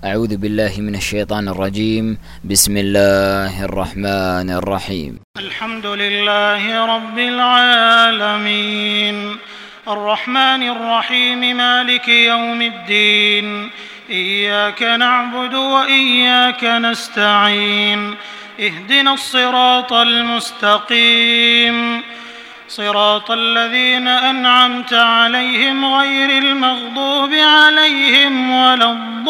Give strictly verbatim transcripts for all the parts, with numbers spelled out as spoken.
أعوذ بالله من الشيطان الرجيم. بسم الله الرحمن الرحيم. الحمد لله رب العالمين الرحمن الرحيم مالك يوم الدين إياك نعبد وإياك نستعين اهدنا الصراط المستقيم صراط الذين أنعمت عليهم غير المغضوب عليهم ولا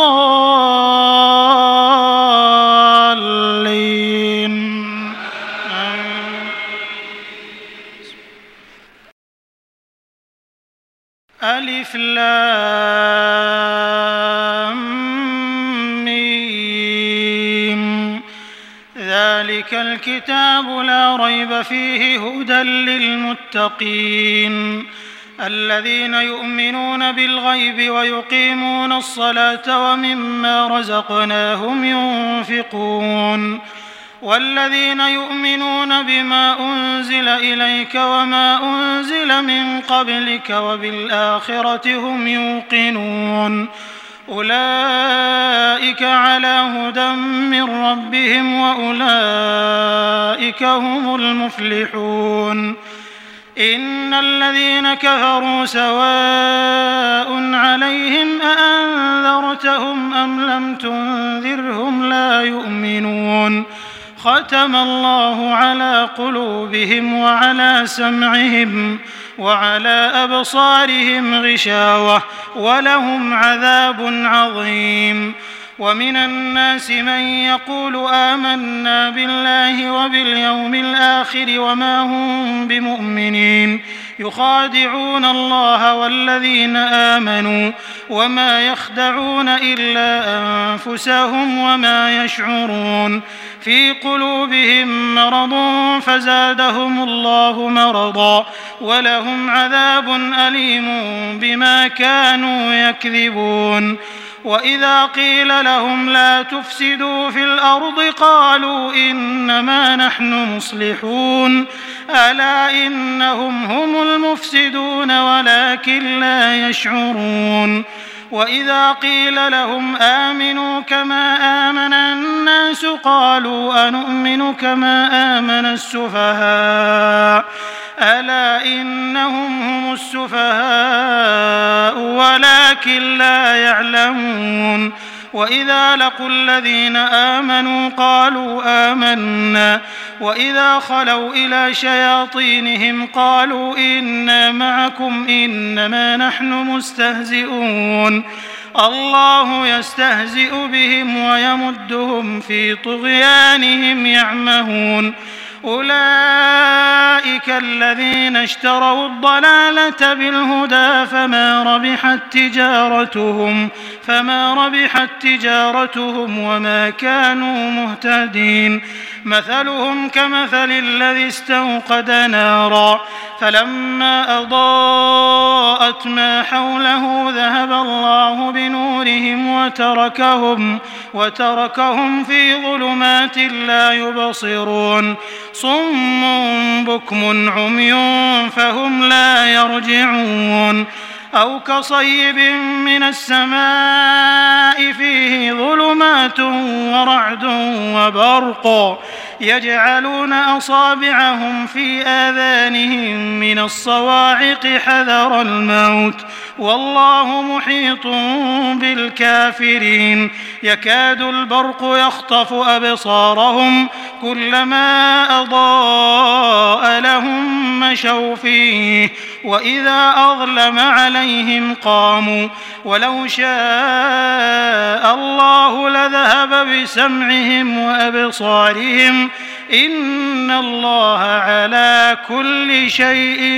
الضالين. ألف لام ميم ذلك الكتاب لا ريب فيه هدى للمتقين الذين يؤمنون بالغيب ويقيمون الصلاة ومما رزقناهم ينفقون والذين يؤمنون بما أنزل إليك وما أنزل من قبلك وبالآخرة هم يوقنون أولئك على هدى من ربهم وأولئك هم المفلحون. إن الذين كفروا سواء عليهم أأنذرتهم أم لم تنذرهم لا يؤمنون ختم الله على قلوبهم وعلى سمعهم وعلى أبصارهم غشاوة ولهم عذاب عظيم. ومن الناس من يقول آمنا بالله وباليوم الآخر وما هم بمؤمنين يخادعون الله والذين آمنوا وما يخدعون إلا أنفسهم وما يشعرون في قلوبهم مرض فزادهم الله مرضا ولهم عذاب أليم بما كانوا يكذبون. وإذا قيل لهم لا تفسدوا في الأرض قالوا إنما نحن مصلحون ألا إنهم هم المفسدون ولكن لا يشعرون. وإذا قيل لهم آمنوا كما آمن الناس قالوا أنؤمن كما آمن السفهاء ألا إنهم هم السفهاء ولكن لا يعلمون. وإذا لقوا الذين آمنوا قالوا آمنا وإذا خلوا إلى شياطينهم قالوا إنا معكم إنما نحن مستهزئون الله يستهزئ بهم ويمدهم في طغيانهم يعمهون. أولئك الذين اشتروا الضلالة بالهدى فما ربحت تجارتهم فما ربحت تجارتهم وما كانوا مهتدين. مثلهم كمثل الذي استوقد نارا فلما أضاءت ما حوله ذهب الله بنورهم وتركهم وتركهم في ظلمات لا يبصرون صم بكم عمي فهم لا يرجعون. أو كصيب من السماء فيه ظلمات ورعد وبرق يجعلون أصابعهم في آذانهم من الصواعق حذر الموت والله محيط بالكافرين. يكاد البرق يخطف أبصارهم كلما أضاء لهم مشوا فيه وإذا أظلم عليهم قاموا ولو شاء الله لذهب بسمعهم وأبصارهم إن الله على كل شيء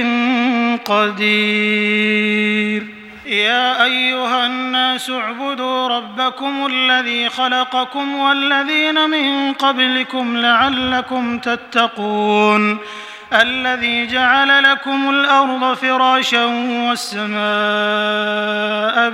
قدير. يا أيها الناس اعبدوا ربكم الذي خلقكم والذين من قبلكم لعلكم تتقون الذي جعل لكم الأرض فراشا والسماء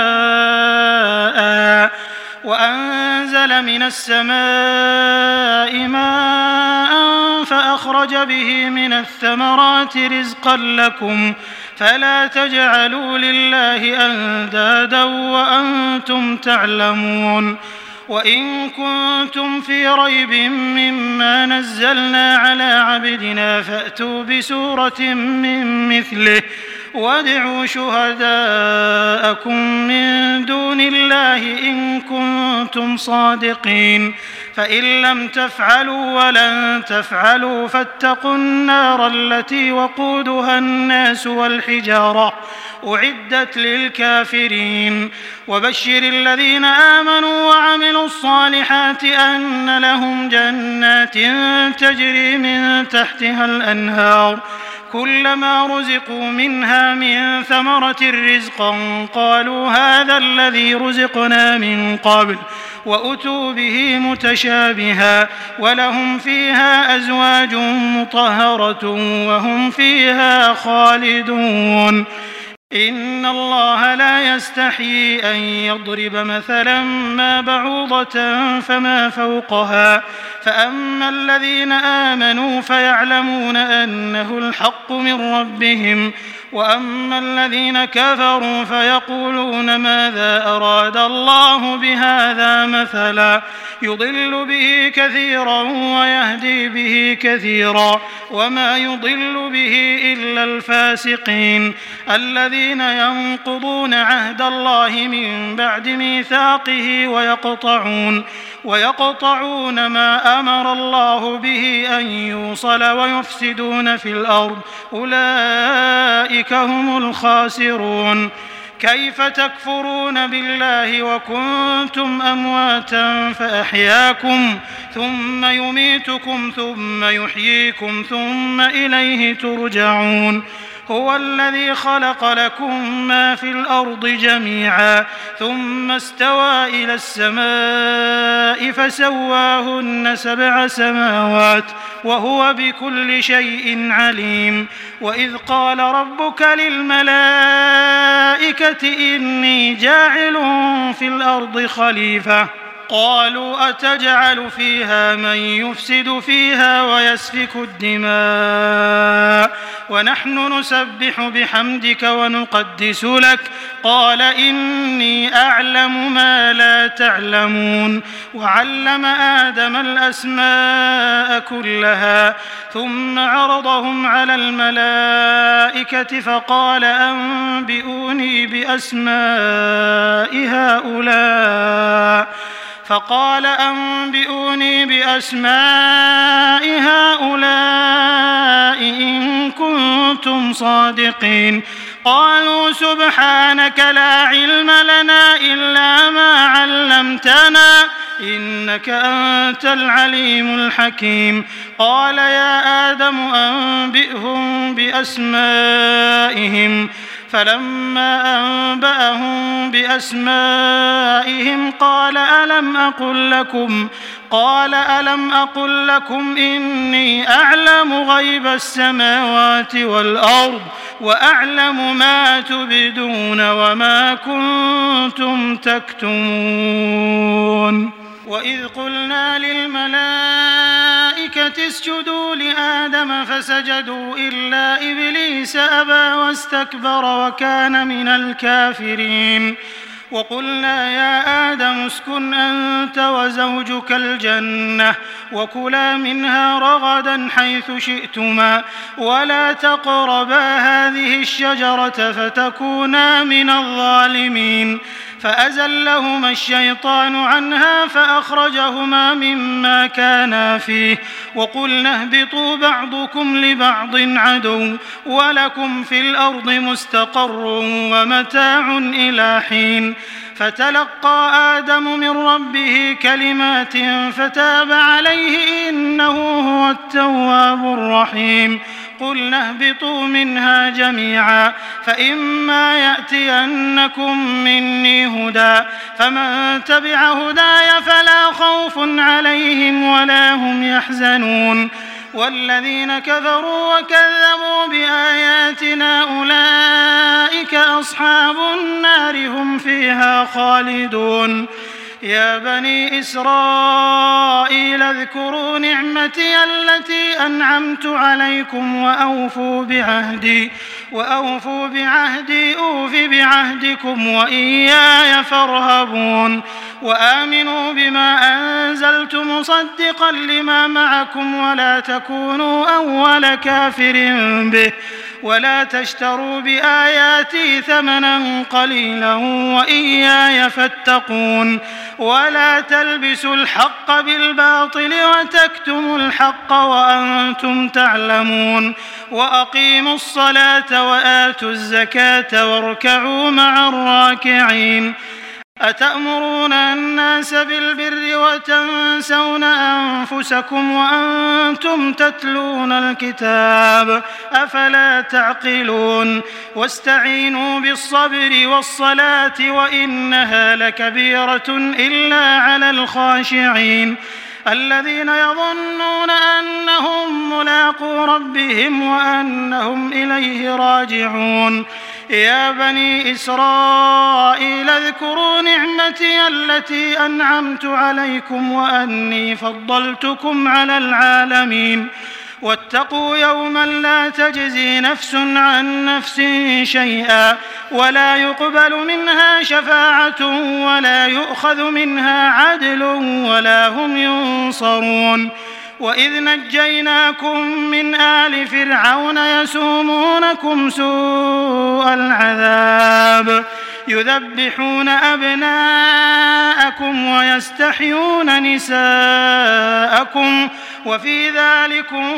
بناء وأنزل من السماء ماء فأخرج به من الثمرات رزقا لكم فلا تجعلوا لله أندادا وأنتم تعلمون. وإن كنتم في ريب مما نزلنا على عبدنا فأتوا بسورة من مثله وادعوا شهداءكم من دون الله إن كنتم صادقين. فإن لم تفعلوا ولن تفعلوا فاتقوا النار التي وقودها الناس والحجارة أعدت للكافرين. وبشر الذين آمنوا وعملوا الصالحات أن لهم جنات تجري من تحتها الأنهار كلما رزقوا منها من ثمرة رزقا قالوا هذا الذي رزقنا من قبل وأتوا به متشابها ولهم فيها أزواج مطهرة وهم فيها خالدون. إن الله لا يستحيي أن يضرب مثلا ما بعوضة فما فوقها فأما الذين آمنوا فيعلمون أنه الحق من ربهم وأما الذين كفروا فيقولون ماذا أراد الله بهذا مثلا يضل به كثيرا ويهدي به كثيرا وما يضل به إلا الفاسقين الذين ينقضون عهد الله من بعد ميثاقه ويقطعون ويقطعون ما أمر الله به أن يوصل ويفسدون في الأرض أولئك هم الخاسرون. كيف تكفرون بالله وكنتم أمواتا فأحياكم ثم يميتكم ثم يحييكم ثم إليه ترجعون. هو الذي خلق لكم ما في الأرض جميعا ثم استوى إلى السماء فسواهن سبع سماوات وهو بكل شيء عليم. وإذ قال ربك للملائكة إني جاعل في الأرض خليفة قالوا أتجعل فيها من يفسد فيها ويسفك الدماء ونحن نسبح بحمدك ونقدس لك قال إني أعلم ما لا تعلمون. وعلم آدم الأسماء كلها ثم عرضهم على الملائكة فقال أنبئوني بأسماء هؤلاء فقال أنبئوني بأسماء هؤلاء إن كنتم صادقين. قالوا سبحانك لا علم لنا إلا ما علمتنا إنك أنت العليم الحكيم. قال يا آدم أنبئهم بأسمائهم فلما أنبأهم بأسمائهم قال ألم أقل لكم قال ألم أقل لكم إني أعلم غيب السماوات والأرض وأعلم ما تبدون وما كنتم تكتمون. وإذ قلنا للملائكة اسجدوا لآدم فسجدوا إلا إبليس أبى واستكبر وكان من الكافرين. وقلنا يا آدم اسكن أنت وزوجك الجنة وكلا منها رغدا حيث شئتما ولا تقربا هذه الشجرة فتكونا من الظالمين. فأزلهما الشيطان عنها فأخرجهما مما كانا فيه وقلنا اهبطوا بعضكم لبعض عدو ولكم في الأرض مستقر ومتاع إلى حين. فتلقى آدم من ربه كلمات فتاب عليه إنه هو التواب الرحيم. قلنا اهبطوا منها جميعا فإما يأتينكم مني هدى فمن تبع هداي فلا خوف عليهم ولا هم يحزنون. والذين كفروا وكذبوا بآياتنا أولئك أصحاب النار هم فيها خالدون. يا بني إسرائيل اذكروا نعمتي التي أنعمت عليكم وأوفوا بعهدي وأوفوا بعهدي أوف بعهدكم وإياي فارهبون وآمنوا بما أنزلت مصدقا لما معكم ولا تكونوا أول كافر به ولا تشتروا بآياتي ثمنا قليلا وإياي فاتقون ولا تلبسوا الحق بالباطل وتكتموا الحق وأنتم تعلمون وأقيموا الصلاة وآتوا الزكاة واركعوا مع الراكعين أتأمرون الناس بالبر وتنسون أنفسكم وأنتم تتلون الكتاب أفلا تعقلون واستعينوا بالصبر والصلاة وإنها لكبيرة إلا على الخاشعين الذين يظنون أنهم ملاقو ربهم وأنهم إليه راجعون يا بني إسرائيل اذكروا نعمتي التي أنعمت عليكم وأني فضلتكم على العالمين واتقوا يوما لا تجزي نفس عن نفس شيئا ولا يقبل منها شفاعة ولا يؤخذ منها عدل ولا هم ينصرون وإذ نجيناكم من آل فرعون يسومونكم سوء العذاب يذبحون أبناءكم ويستحيون نساءكم وفي ذلكم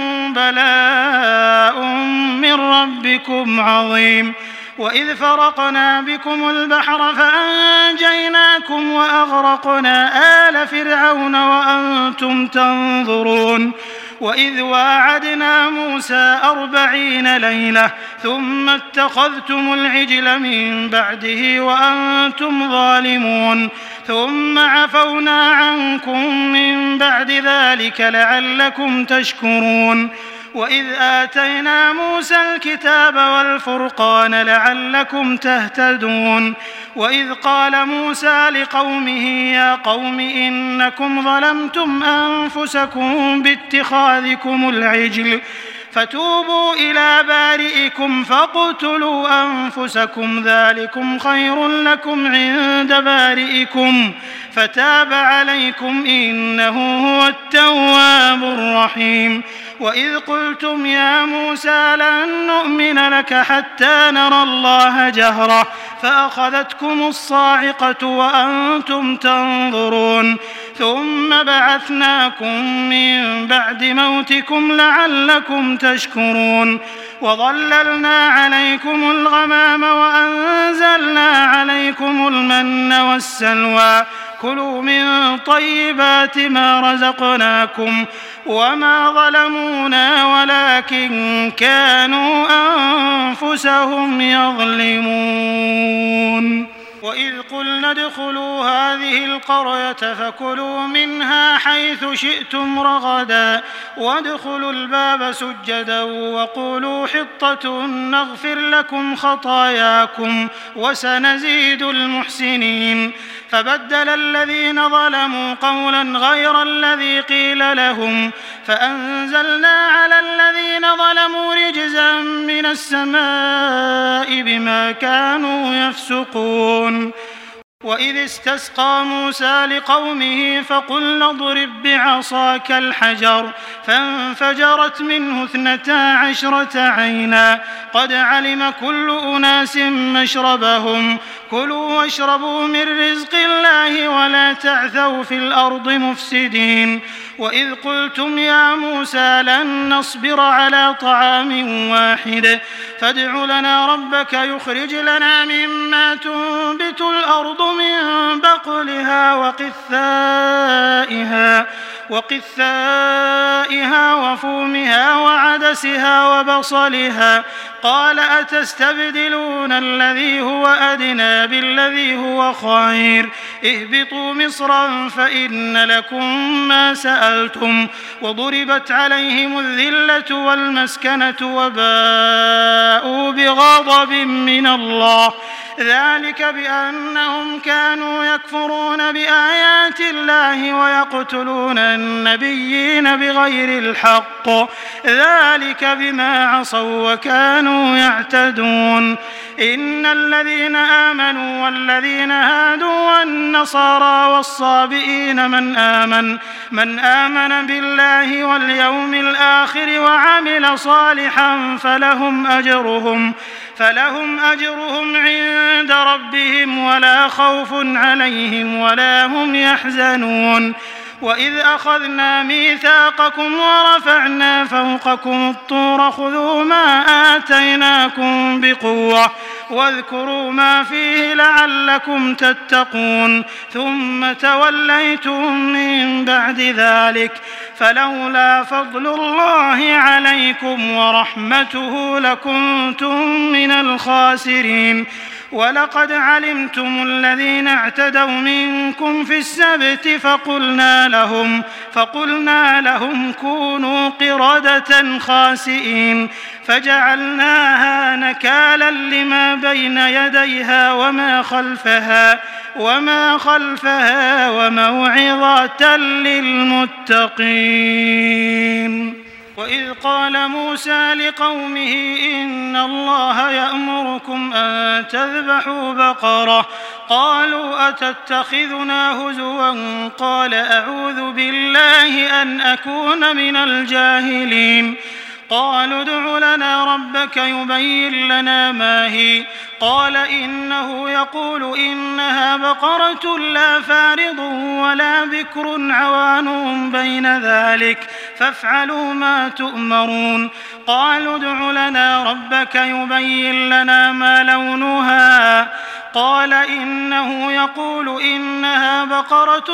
بلاء من ربكم عظيم وإذ فرقنا بكم البحر فأنجيناكم وأغرقنا آل فرعون وأنتم تنظرون وإذ واعدنا موسى أربعين ليلة ثم اتخذتم العجل من بعده وأنتم ظالمون ثم عفونا عنكم من بعد ذلك لعلكم تشكرون وإذ آتينا موسى الكتاب والفرقان لعلكم تهتدون وإذ قال موسى لقومه يا قوم إنكم ظلمتم أنفسكم باتخاذكم العجل فتوبوا إلى بارئكم فاقتلوا أنفسكم ذلكم خير لكم عند بارئكم فتاب عليكم إنه هو التواب الرحيم وإذ قلتم يا موسى لن نؤمن لك حتى نرى الله جهرة فأخذتكم الصاعقة وأنتم تنظرون ثم بعثناكم من بعد موتكم لعلكم تشكرون وظللنا عليكم الغمام وأنزلنا عليكم المن والسلوى كلوا من طيبات ما رزقناكم وما ظلمونا ولكن كانوا أنفسهم يظلمون وإذ قلنا ادخلوا هذه القرية فكلوا منها حيث شئتم رغدا وادخلوا الباب سجدا وقولوا حطة نغفر لكم خطاياكم وسنزيد المحسنين فبدل الذين ظلموا قولا غير الذي قيل لهم فأنزلنا على الذين ظلموا رجزا من السماء بما كانوا يفسقون وإذ استسقى موسى لقومه فقلنا اضرب بعصاك الحجر فانفجرت منه اثنتا عشرة عينا قد علم كل أناس مشربهم كلوا واشربوا من رزق الله ولا تعثوا في الأرض مفسدين وإذ قلتم يا موسى لن نصبر على طعام واحد فادع لنا ربك يخرج لنا مما تنبت الأرض من بقلها وقثائها وقثائها وفومها وعدسها وبصلها قال أتستبدلون الذي هو أدنى بالذي هو خير اهبطوا مصرا فإن لكم ما سألتم وضربت عليهم الذلة والمسكنة وباءوا بغضب من الله ذلك بأنهم كانوا يكفرون بآيات الله ويقتلون النبيين بغير الحق ذلك بما عصوا وكانوا يعتدون إن الذين آمنوا والذين هادوا والنصارى والصابئين من آمن من آمن بالله واليوم الآخر وعمل صالحا فلهم أجرهم فلهم أجرهم عند ربهم ولا خوف عليهم ولا هم يحزنون وإذ أخذنا ميثاقكم ورفعنا فوقكم الطور خذوا ما آتيناكم بقوة واذكروا ما فيه لعلكم تتقون ثم توليتم من بعد ذلك فلولا فضل الله عليكم ورحمته لكنتم من الخاسرين ولقد علمتم الذين اعتدوا منكم في السبت فقلنا لهم فقلنا لهم كونوا قردة خاسئين فجعلناها نكالا لما بين يديها وما خلفها وما خلفها وموعظة للمتقين. وإذ قال موسى لقومه إن الله يأمركم أن تذبحوا بقرة قالوا أتتخذنا هزوا قال أعوذ بالله أن أكون من الجاهلين قالوا ادع لنا ربك يبين لنا ما هي قال إنه يقول إنها بقرة لا فارض ولا بكر عوان بين ذلك فافعلوا ما تؤمرون قالوا ادع لنا ربك يبين لنا ما لونها قال إنه يقول إنها بقرة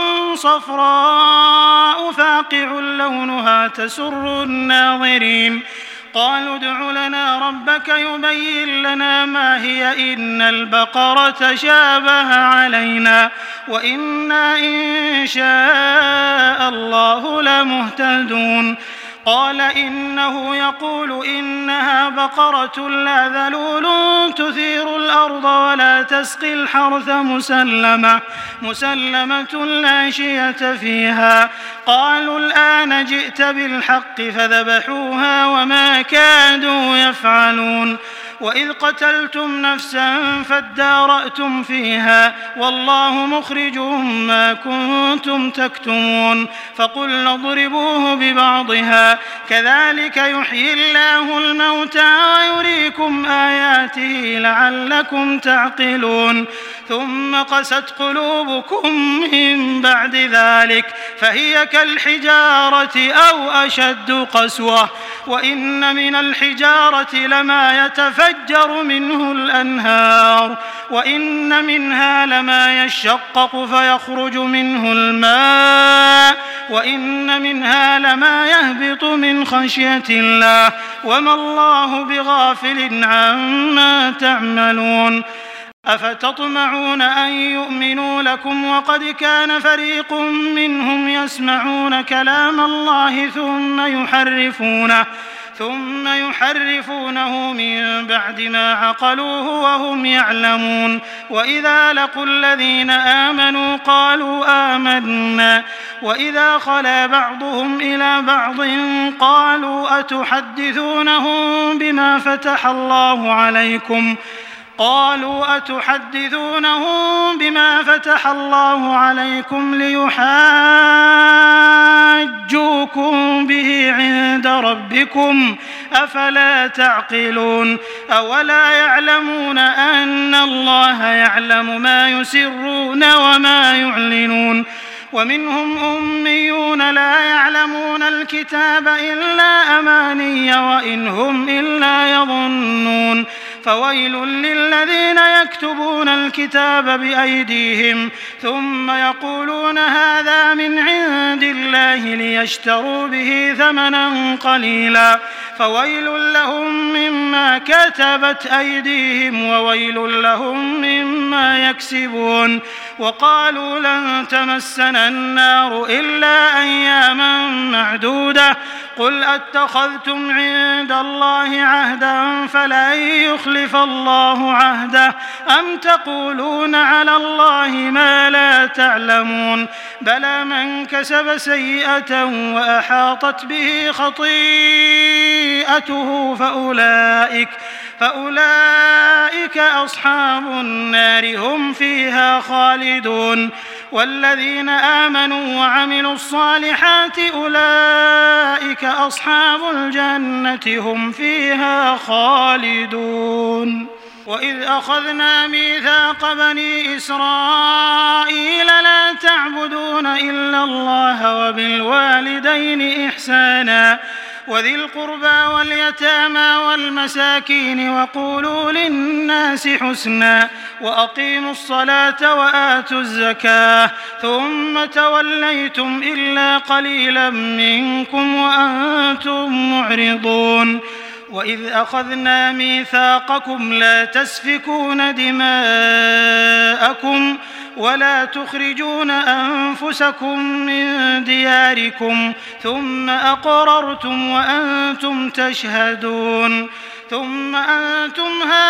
صفراء فاقع لونها تسر الناظرين قالوا ادع لنا ربك يبين لنا ما هي إن البقرة شابه علينا وإنا إن شاء الله لمهتدون قال إنه يقول إنها بقرة لا ذلول تثير الأرض ولا تسقي الحرث مسلمة مسلمة لا شية فيها قالوا الآن جئت بالحق فذبحوها وما كادوا يفعلون وإذ قتلتم نفسا فادارأتم فيها والله مخرج ما كنتم تكتمون فقلنا اضربوه ببعضها كذلك يحيي الله الموتى ويريكم آياته لعلكم تعقلون ثم قست قلوبكم من بعد ذلك فهي كالحجارة أو أشد قسوة وإن من الحجارة لما يتفجر منه الأنهار وإن منها لما يشقق فيخرج منه الماء وإن منها لما يهبط من خشية الله وما الله بغافل عما تعملون أفتطمعون أن يؤمنوا لكم وقد كان فريق منهم يسمعون كلام الله ثم يحرفونه ثم يحرفونه من بعد ما عقلوه وهم يعلمون وإذا لقوا الذين آمنوا قالوا آمنا وإذا خلا بعضهم إلى بعض قالوا أتحدثونهم بما فتح الله عليكم قالوا أتحدثونهم بما فتح الله عليكم ليحاجوكم به عند ربكم أفلا تعقلون أولا يعلمون أن الله يعلم ما يسرون وما يعلنون ومنهم أميون لا يعلمون الكتاب إلا أماني وإن هم إلا يظنون فويل للذين يكتبون الكتاب بأيديهم ثم يقولون هذا من عند الله ليشتروا به ثمنا قليلا فويل لهم مما كتبت أيديهم وويل لهم مما يكسبون. وقالوا لن تمسنا النار إلا أياما معدودة قل أتخذتم عند الله عهدا فلن يخلف الله عهده أم تقولون على الله ما لا تعلمون بلى من كسب سيئة وأحاطت به خطيئته فأولئك فأولئك أصحاب النار هم فيها خالدون. والذين آمنوا وعملوا الصالحات أولئك أصحاب الجنة هم فيها خالدون. وإذ أخذنا ميثاق بني إسرائيل لا تعبدون إلا الله وبالوالدين إحسانا وذي القربى واليتامى والمساكين وقولوا للناس حسنا وأقيموا الصلاة وآتوا الزكاة ثم توليتم إلا قليلا منكم وأنتم معرضون. وإذ أخذنا ميثاقكم لا تسفكون دماءكم ولا تخرجون أنفسكم من دياركم ثم أقررتم وأنتم تشهدون ثم أنتم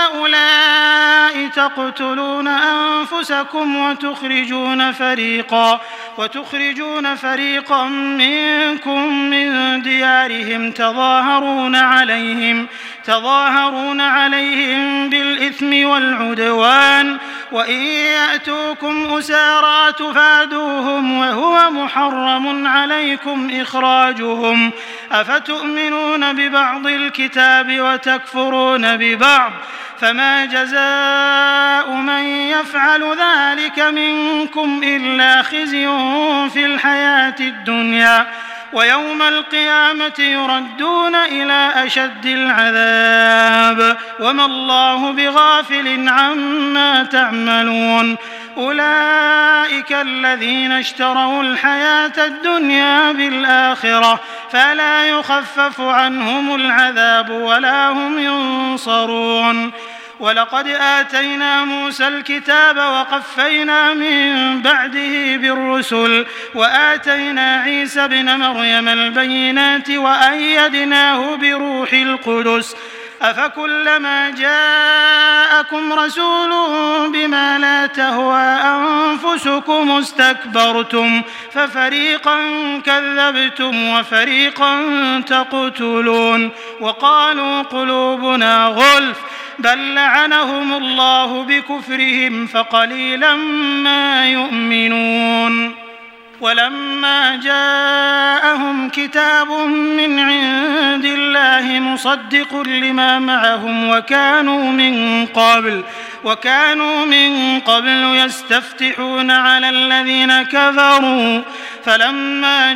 هؤلاء تقتلون أنفسكم وتخرجون فريقا وتخرجون فريقا منكم من ديارهم تظاهرون عليهم تظاهرون عليهم بالإثم والعدوان وإن يأتوكم أسارى تفادوهم وهو محرم عليكم إخراجهم أفتؤمنون ببعض الكتاب وتكفرون ببعض فما جزاء من يفعل ذلك منكم إلا خزي في الحياة الدنيا ويوم القيامة يردون إلى أشد العذاب وما الله بغافل عما تعملون. أولئك الذين اشتروا الحياة الدنيا بالآخرة فلا يخفف عنهم العذاب ولا هم ينصرون. ولقد آتينا موسى الكتاب وقفينا من بعده بالرسل وآتينا عيسى ابن مريم البينات وأيدناه بروح القدس أفكلما جاءكم رسول بما لا تهوى أنفسكم استكبرتم ففريقا كذبتم وفريقا تقتلون. وقالوا قلوبنا غلف بل لعنهم الله بكفرهم فقليلا ما يؤمنون. ولما جاءهم كتاب من عند الله مصدق لما معهم وكانوا من قبل وكانوا من قبل يستفتحون على الذين كفروا فلما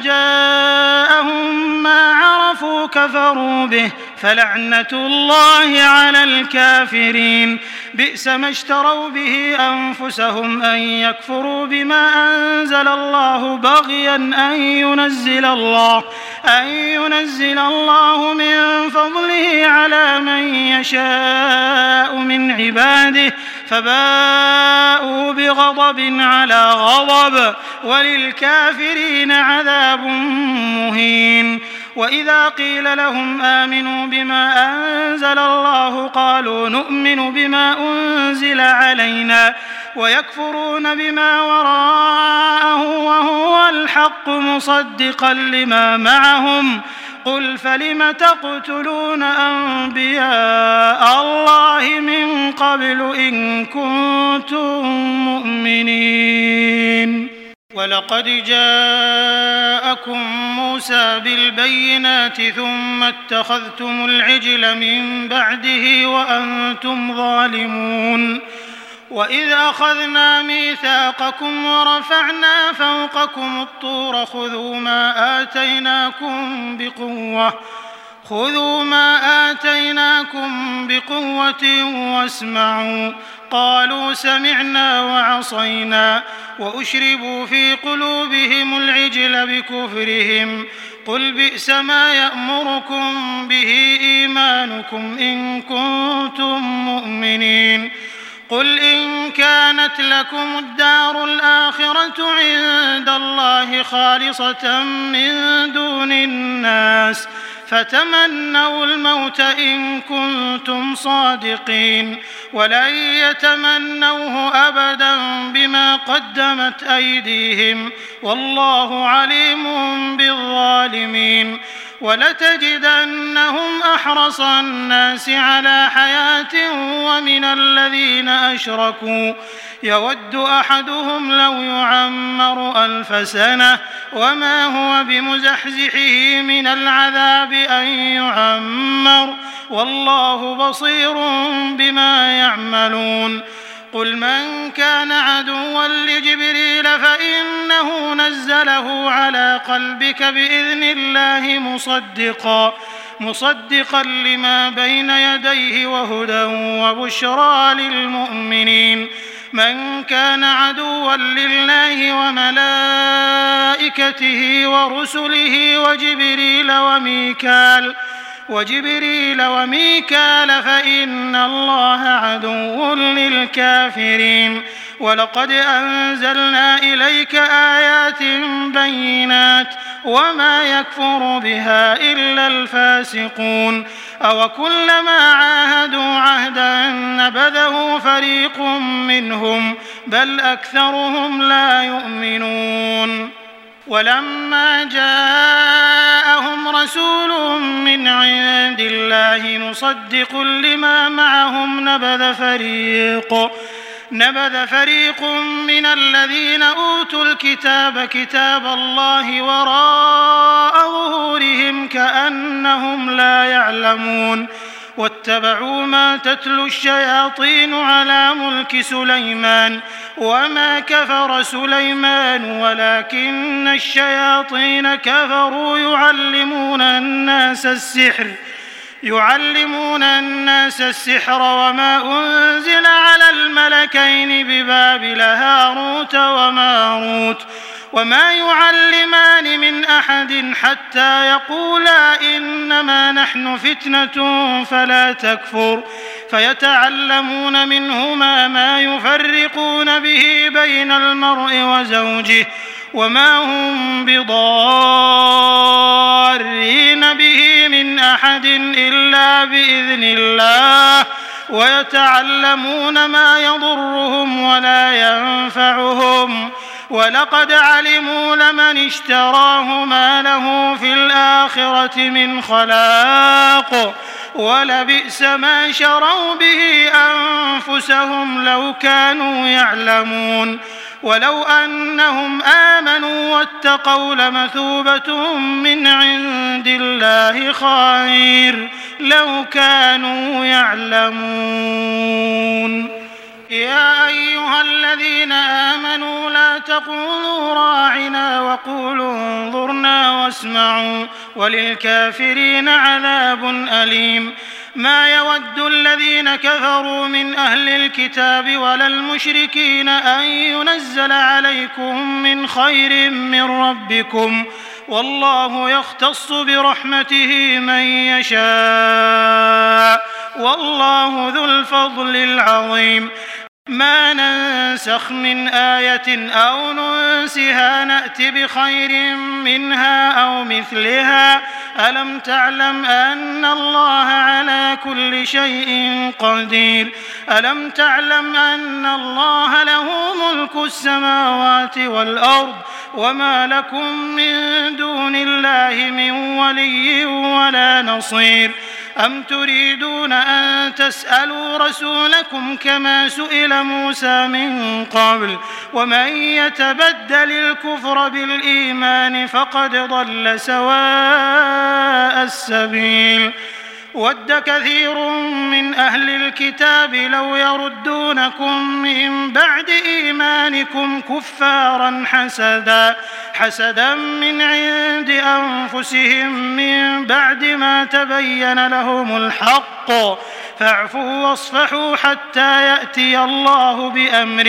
جاءهم ما عرفوا كفروا به فلعنة الله على الكافرين. بئس ما اشتروا به أنفسهم أن يكفروا بما أنزل الله بغيا أن ينزل الله أن ينزل الله من فضله على من يشاء من عباده فباءوا بغضب على غضب وللكافرين عذاب مهين. وإذا قيل لهم آمنوا بما أنزل الله قالوا نؤمن بما أنزل علينا ويكفرون بما وراءه وهو الحق مصدقا لما معهم قل فلم تقتلون أنبياء الله من قبل إن كنتم مؤمنين. ولقد جاءكم موسى بالبينات ثم اتخذتم العجل من بعده وأنتم ظالمون. وإذ أخذنا ميثاقكم ورفعنا فوقكم الطور خذوا ما آتيناكم بقوة خذوا ما آتيناكم بقوة واسمعوا قالوا سمعنا وعصينا وأشربوا في قلوبهم العجل بكفرهم قل بئس ما يأمركم به إيمانكم إن كنتم مؤمنين قل إن كانت لكم الدار الآخرة عند الله خالصة من دون الناس فتمنوا الموت إن كنتم صادقين ولن يتمنوه أبدا بما قدمت أيديهم والله عليم بالظالمين ولتجدنهم أحرص الناس على حياة ومن الذين أشركوا يود أحدهم لو يعمر ألف سنة وما هو بمزحزحه من العذاب أن يعمر والله بصير بما يعملون قل من كان عدوا لجبريل فإنه نزله على قلبك بإذن الله مصدقا مصدقا لما بين يديه وهدى وبشرى للمؤمنين من كان عدوا لله وملائكته ورسله وجبريل وميكال وجبريل وميكال فإن الله عدو للكافرين ولقد أنزلنا إليك آيات بينات وما يكفر بها إلا الفاسقون أوكلما عاهدوا عهدا نبذه فريق منهم بل أكثرهم لا يؤمنون ولما جاءهم رسول من عند الله مصدق لما معهم نبذ فريق نبذ فريق من الذين أوتوا الكتاب كتاب الله وراء ظهورهم كأنهم لا يعلمون واتبعوا ما تتلو الشياطين على ملك سليمان وما كفر سليمان ولكن الشياطين كفروا يعلمون الناس السحر يعلمون الناس السحر وما أنزل على الملكين ببابل هاروت وماروت وما يعلمان من أحد حتى يقولا إنما نحن فتنة فلا تكفر فيتعلمون منهما ما يفرقون به بين المرء وزوجه وما هم بضارين به من أحد إلا بإذن الله ويتعلمون ما يضرهم ولا ينفعهم ولقد علموا لمن اشتراه ما له في الآخرة من خلاق ولبئس ما شروا به أنفسهم لو كانوا يعلمون ولو أنهم آمنوا واتقوا لمثوبة من عند الله خير لو كانوا يعلمون يا أيها الذين آمنوا لا تقولوا راعنا وقولوا انظرنا واسمعوا وللكافرين عذاب أليم ما يود الذين كفروا من أهل الكتاب ولا المشركين أن ينزل عليكم من خير من ربكم والله يختص برحمته من يشاء والله ذو الفضل العظيم ما ننسخ من آية أو ننسها نأت بخير منها أو مثلها ألم تعلم أن الله على كل شيء قدير ألم تعلم أن الله له ملك السماوات والأرض وما لكم من دون الله من ولي ولا نصير أم تريدون أن تسألوا رسولكم كما سئل موسى من قبل ومن يتبدل الكفر بالإيمان فقد ضل سواء السبيل ود كثير من أهل الكتاب لو يردونكم من بعد إيمانكم كفارا حسدا حسدا من عند أنفسهم من بعد ما تبين لهم الحق فاعفوا واصفحوا حتى يأتي الله بأمره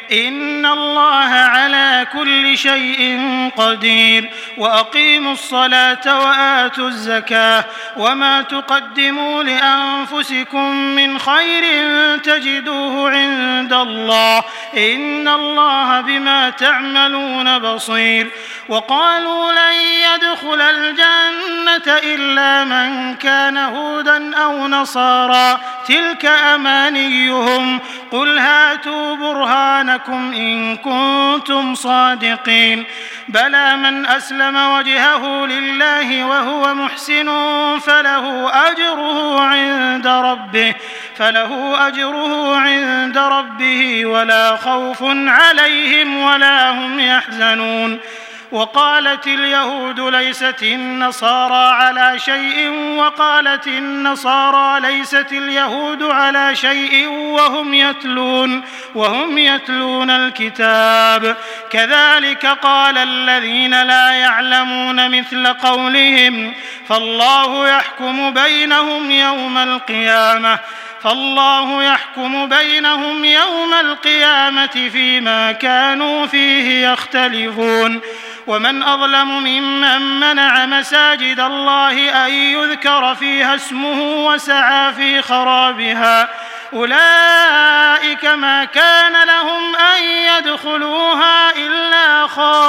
إن الله على كل شيء قدير وأقيموا الصلاة وآتوا الزكاة وما تقدموا لأنفسكم من خير تجدوه عند الله إن الله بما تعملون بصير وقالوا لن يدخل الجنة إلا من كان هودا أو نصارى تلك أمانيهم قل هاتوا برهانكم إن كنتم صادقين بلى من أسلم وجهه لله وهو محسن فله أجره عند ربه فله أجره عند ربه ولا خوف عليهم ولا هم يحزنون وقالت اليهود ليست النصارى على شيء وقالت النصارى ليست اليهود على شيء وهم يتلون وهم يتلون الكتاب كذلك قال الذين لا يعلمون مثل قولهم فالله يحكم بينهم يوم القيامة فالله يحكم بينهم يوم القيامة فيما كانوا فيه يختلفون ومن أظلم ممن منع مساجد الله أن يذكر فيها اسمه وسعى في خرابها أولئك ما كان لهم أن يدخلوها إلا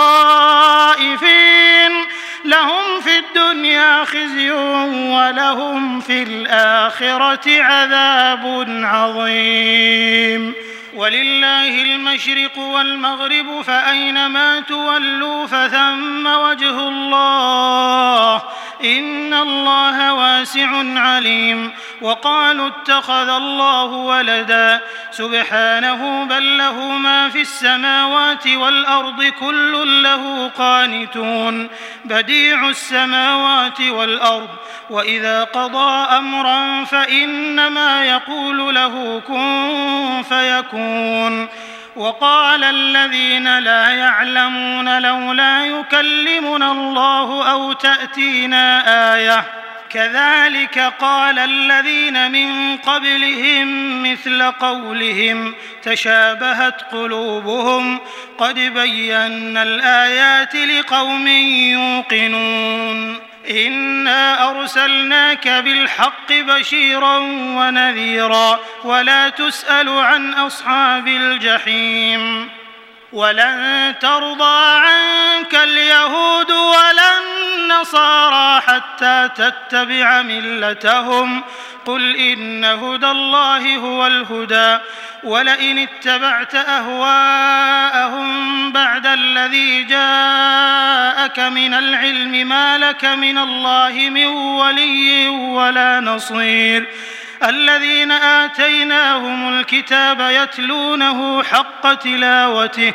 خائفين لهم في الدنيا خزي ولهم في الآخرة عذاب عظيم ولله المشرق والمغرب فأينما تولوا فثم وجه الله إن الله واسع عليم وقالوا اتخذ الله ولدا سبحانه بل له ما في السماوات والأرض كل له قانتون بديع السماوات والأرض وإذا قضى أمرا فإنما يقول له كن فيكون وقال الذين لا يعلمون لولا يكلمنا الله أو تأتينا آية كذلك قال الذين من قبلهم مثل قولهم تشابهت قلوبهم قد بينا الآيات لقوم يوقنون إنا أرسلناك بالحق بشيرا ونذيرا ولا تسأل عن أصحاب الجحيم ولن ترضى عنك اليهود ولا النصارى حتى تتبع ملتهم قل إن هدى الله هو الهدى ولئن اتبعت أهواءهم بعد الذي جاءك من العلم ما لك من الله من ولي ولا نصير الذين آتيناهم الكتاب يتلونه حق تلاوته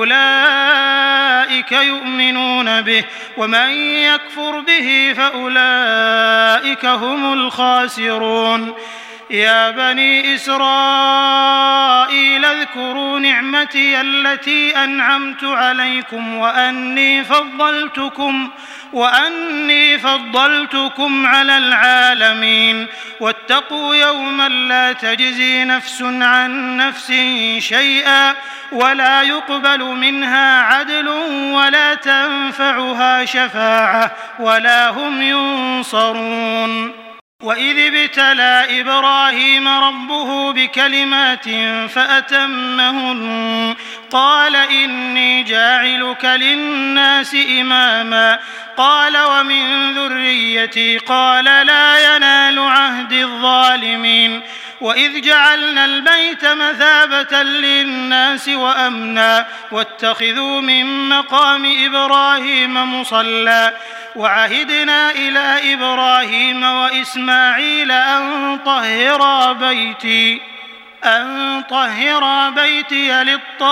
أولئك يؤمنون به ومن يكفر به فأولئك هم الخاسرون يا بني إسرائيل اذكروا نعمتي التي أنعمت عليكم وأني فضلتكم وأني فضلتكم على العالمين واتقوا يوما لا تجزي نفس عن نفس شيئا ولا يقبل منها عدل ولا تنفعها شفاعة ولا هم ينصرون وإذ ابتلى إبراهيم ربه بكلمات فأتمهن قال إني جاعلك للناس إماما قال ومن ذريتي قال لا ينال عهد الظالمين وإذ جعلنا البيت مثابة للناس وأمنا واتخذوا من مقام إبراهيم مصلى وعهدنا إلى إبراهيم وإسماعيل أن طهرا بيتي أن طهرا بيتي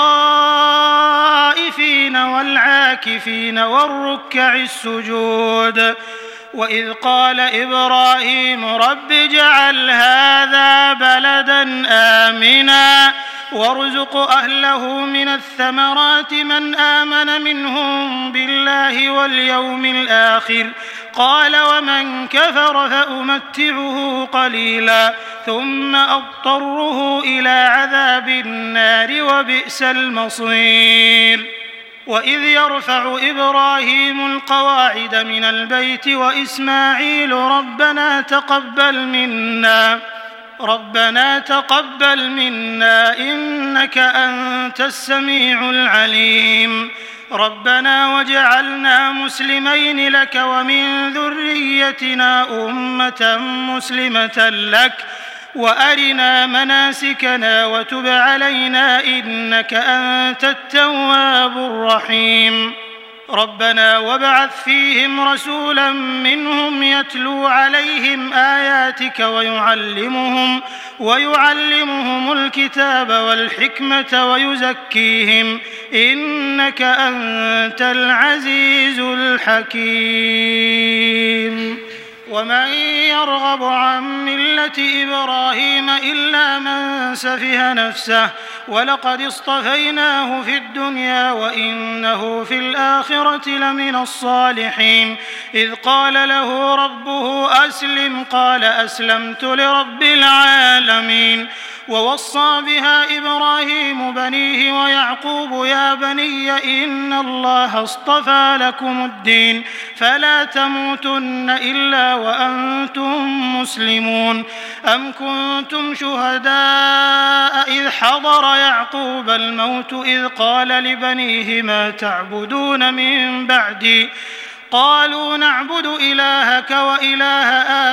للطائفين والعاكفين والركع السجود وإذ قال إبراهيم رب اجعل هذا بلدا آمنا وارزق أهله من الثمرات من آمن منهم بالله واليوم الآخر. قال ومن كفر فأمتعه قليلا ثم أضطره إلى عذاب النار وبئس المصير. وإذ يرفع إبراهيم القواعد من البيت وإسماعيل ربنا تقبل منا ربنا تقبل منا إنك أنت السميع العليم. ربنا واجعلنا مسلمين لك ومن ذريتنا أمة مسلمة لك وأرنا مناسكنا وتب علينا إنك أنت التواب الرحيم. ربنا وابعث فيهم رسولا منهم يتلو عليهم آياتك ويعلمهم ويعلمهم الكتاب والحكمة ويزكيهم إنك أنت العزيز الحكيم. ومن يرغب عن ملة إبراهيم إلا من سفه نفسه ولقد اصطفيناه في الدنيا وإنه في الآخرة لمن الصالحين. إذ قال له ربه أسلم قال أسلمت لرب العالمين. ووصى بها إبراهيم بنيه ويعقوب يا بني إن الله اصطفى لكم الدين فلا تموتن إلا وأنتم مسلمون. أم كنتم شهداء إذ حضر يعقوب الموت إذ قال لبنيه ما تعبدون من بعدي قالوا نعبد إلهك وإله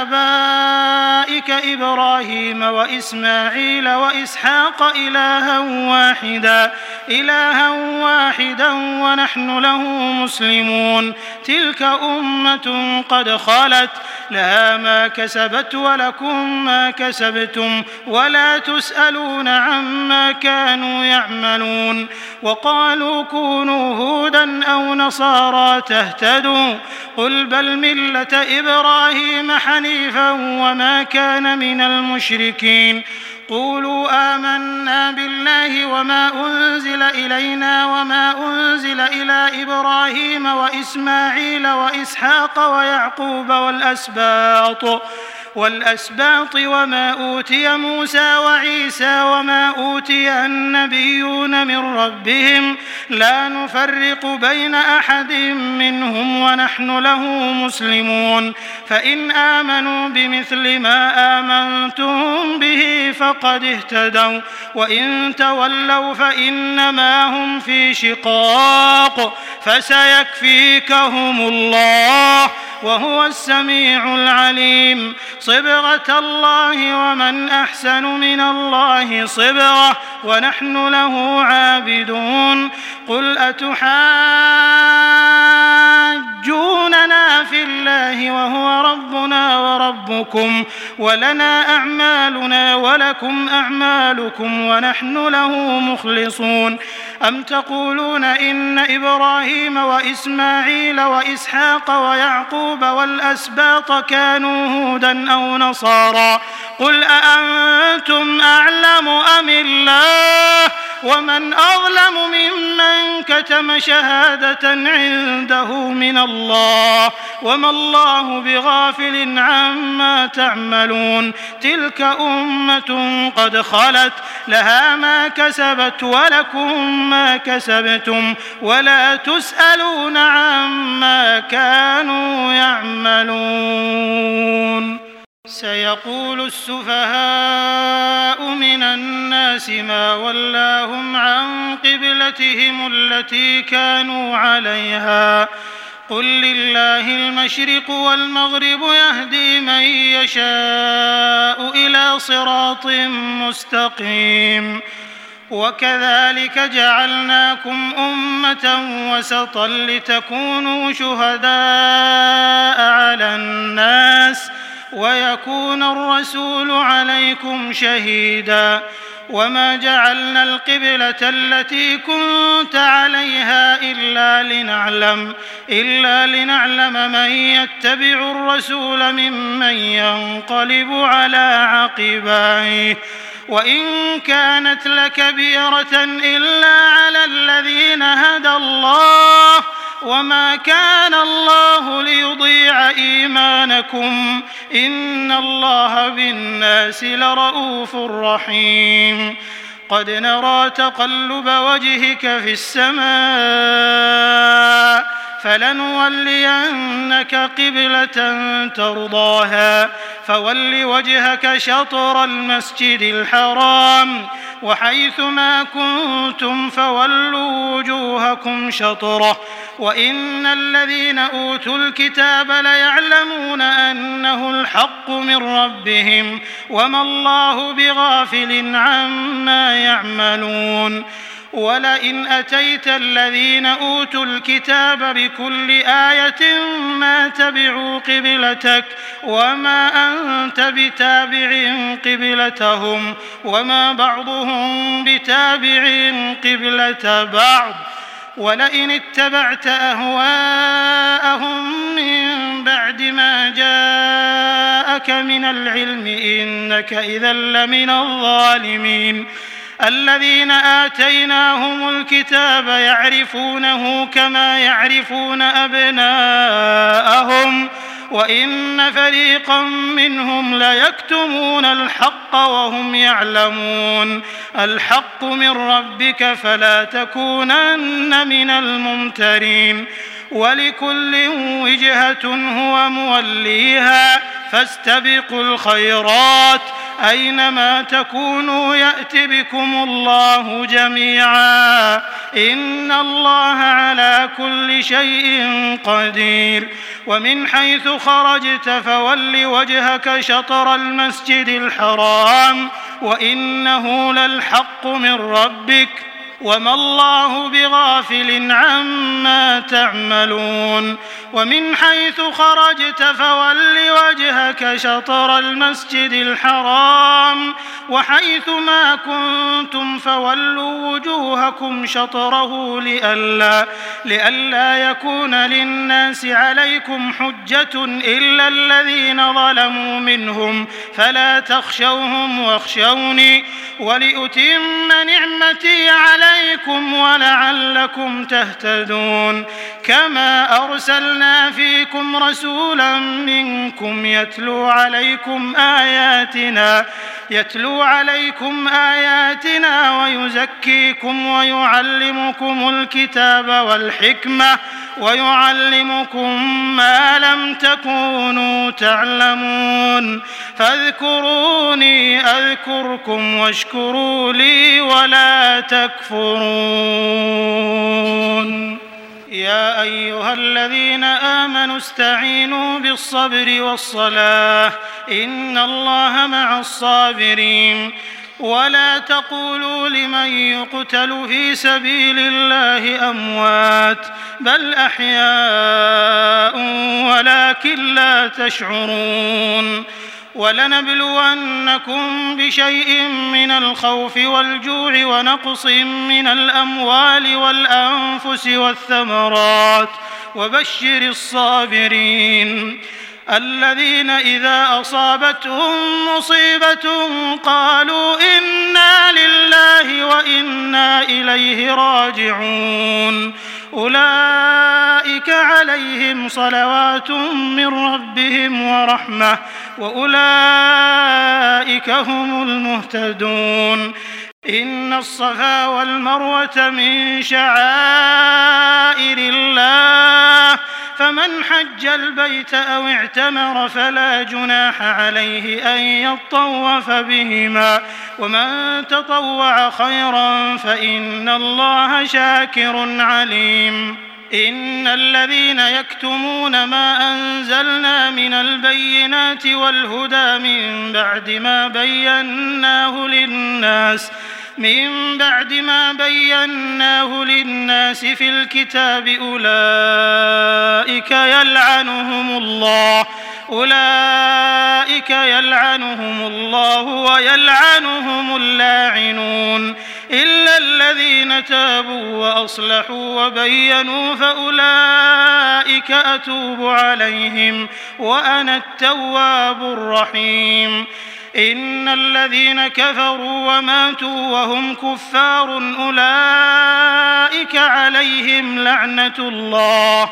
آبائك إبراهيم وإسماعيل وإسحاق إلها واحدا إلها واحدا ونحن له مسلمون. تلك أمة قد خلت لها ما كسبت ولكم ما كسبتم ولا تسألون عما كانوا يعملون. وقالوا كونوا هودا أو نصارى تهتدوا قل بل ملة إبراهيم حنيفا وما كان من المشركين. قولوا آمنا بالله وما أنزل إلينا وما أنزل إلى إبراهيم وإسماعيل وإسحاق ويعقوب والأسباط والأسباط وما أوتي موسى وعيسى وما أوتي النبيون من ربهم لا نفرق بين أحد منهم ونحن له مسلمون. فإن آمنوا بمثل ما آمنتم به فقد اهتدوا وإن تولوا فإنما هم في شقاق فسيكفيكهم الله وهو السميع العليم. صبغة الله ومن أحسن من الله صبغة ونحن له عابدون. قل أتحاجوننا في الله وهو ربنا وربكم ولنا أعمالنا ولكم أعمالكم ونحن له مخلصون. أم تقولون إن إبراهيم وإسماعيل وإسحاق ويعقوب والأسباط كانوا هودا أو نصارى قل أأنتم أعلم أم الله ومن أظلم ممن كتم شهادة عنده من الله وما الله بغافل عما تعملون. تلك أمة قد خلت لها ما كسبت ولكم ما كسبتم ولا تسألون عما كانوا يعملون. سيقول السفهاء من الناس ما ولاهم عن قبلتهم التي كانوا عليها قل لله المشرق والمغرب يهدي من يشاء إلى صراط مستقيم. وكذلك جعلناكم أمة وسطا لتكونوا شهداء على الناس ويكون الرسول عليكم شهيدا. وما جعلنا القبلة التي كنت عليها إلا لنعلم إلا لنعلم من يتبع الرسول ممن ينقلب على عقبيه وإن كانت لكبيرة إلا على الذين هدى الله وما كان الله ليضيع إيمانكم إن الله بالناس لرءوف رحيم قد نرى تقلب وجهك في السماء فلنولينك قبلة ترضاها فول وجهك شطر المسجد الحرام وحيث ما كنتم فولوا وجوهكم شطره وإن الذين أوتوا الكتاب ليعلمون أنه الحق من ربهم وما الله بغافل عما يعملون ولئن أتيت الذين أوتوا الكتاب بكل آية ما تبعوا قبلتك وما أنت بتابع قبلتهم وما بعضهم بتابع قبلة بعض ولئن اتبعت أهواءهم من بعد ما جاءك من العلم إنك إذا لمن الظالمين الذين آتيناهم الكتاب يعرفونه كما يعرفون أبناءهم وإن فريقا منهم ليكتمون الحق وهم يعلمون الحق من ربك فلا تكونن من الممترين ولكل وجهة هو موليها فاستبقوا الخيرات أينما تكونوا يأت بكم الله جميعا إن الله على كل شيء قدير ومن حيث خرجت فول وجهك شطر المسجد الحرام وإنه للحق من ربك وما الله بغافل عما تعملون ومن حيث خرجت فول وجهك شطر المسجد الحرام وحيث ما كنتم فولوا وجوهكم شطره لئلا, لئلا يكون للناس عليكم حجة إلا الذين ظلموا منهم فلا تخشوهم واخشوني ولأتم نعمتي عليكم ولعلكم تهتدون كما أرسلنا فيكم رسولا منكم يتلو عليكم آياتنا يتلو عليكم آياتنا ويزكيكم ويعلمكم الكتاب والحكمة ويعلمكم ما لم تكونوا تعلمون فاذكروني أذكركم واشكروا لي ولا تكفرون يا أيها الذين آمنوا استعينوا بالصبر والصلاة إن الله مع الصابرين ولا تقولوا لمن يقتل في سبيل الله أموات بل أحياء ولكن لا تشعرون ولنبلونكم بشيء من الخوف والجوع ونقص من الأموال والأنفس والثمرات وبشر الصابرين الذين إذا أصابتهم مصيبة قالوا إنا لله وإنا إليه راجعون أولئك عليهم صلوات من ربهم ورحمة وأولئك هم المهتدون إن الصفا والمروة من شعائر الله فمن حج البيت أو اعتمر فلا جناح عليه أن يطوف بهما ومن تطوع خيرا فإن الله شاكر عليم إن الذين يكتمون ما أنزلنا من البينات والهدى من بعد ما بيناه للناس من بعد ما بيناه للناس في الكتاب أولئك يلعنهم الله أولئك يلعنهم الله ويلعنهم اللاعنون إلا الذين تابوا وأصلحوا وبينوا فأولئك أتوب عليهم وأنا التواب الرحيم إن الذين كفروا وماتوا وهم كفار أولئك عليهم لعنة الله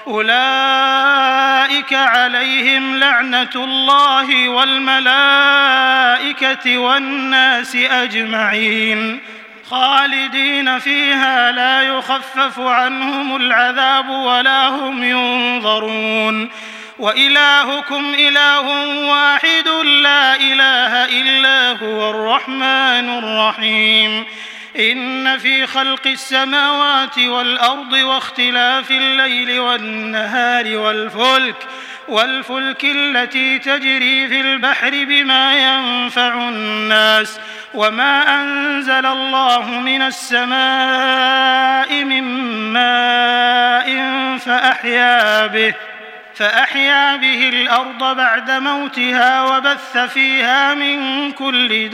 أولئك عليهم لعنة الله والملائكة والناس أجمعين خالدين فيها لا يخفف عنهم العذاب ولا هم ينظرون وإلهكم إله واحد لا إله إلا هو الرحمن الرحيم إن في خلق السماوات والأرض واختلاف الليل والنهار والفلك والفلك التي تجري في البحر بما ينفع الناس وما أنزل الله من السماء من ماء فأحيا به فأحيا به الأرض بعد موتها وبث فيها من كل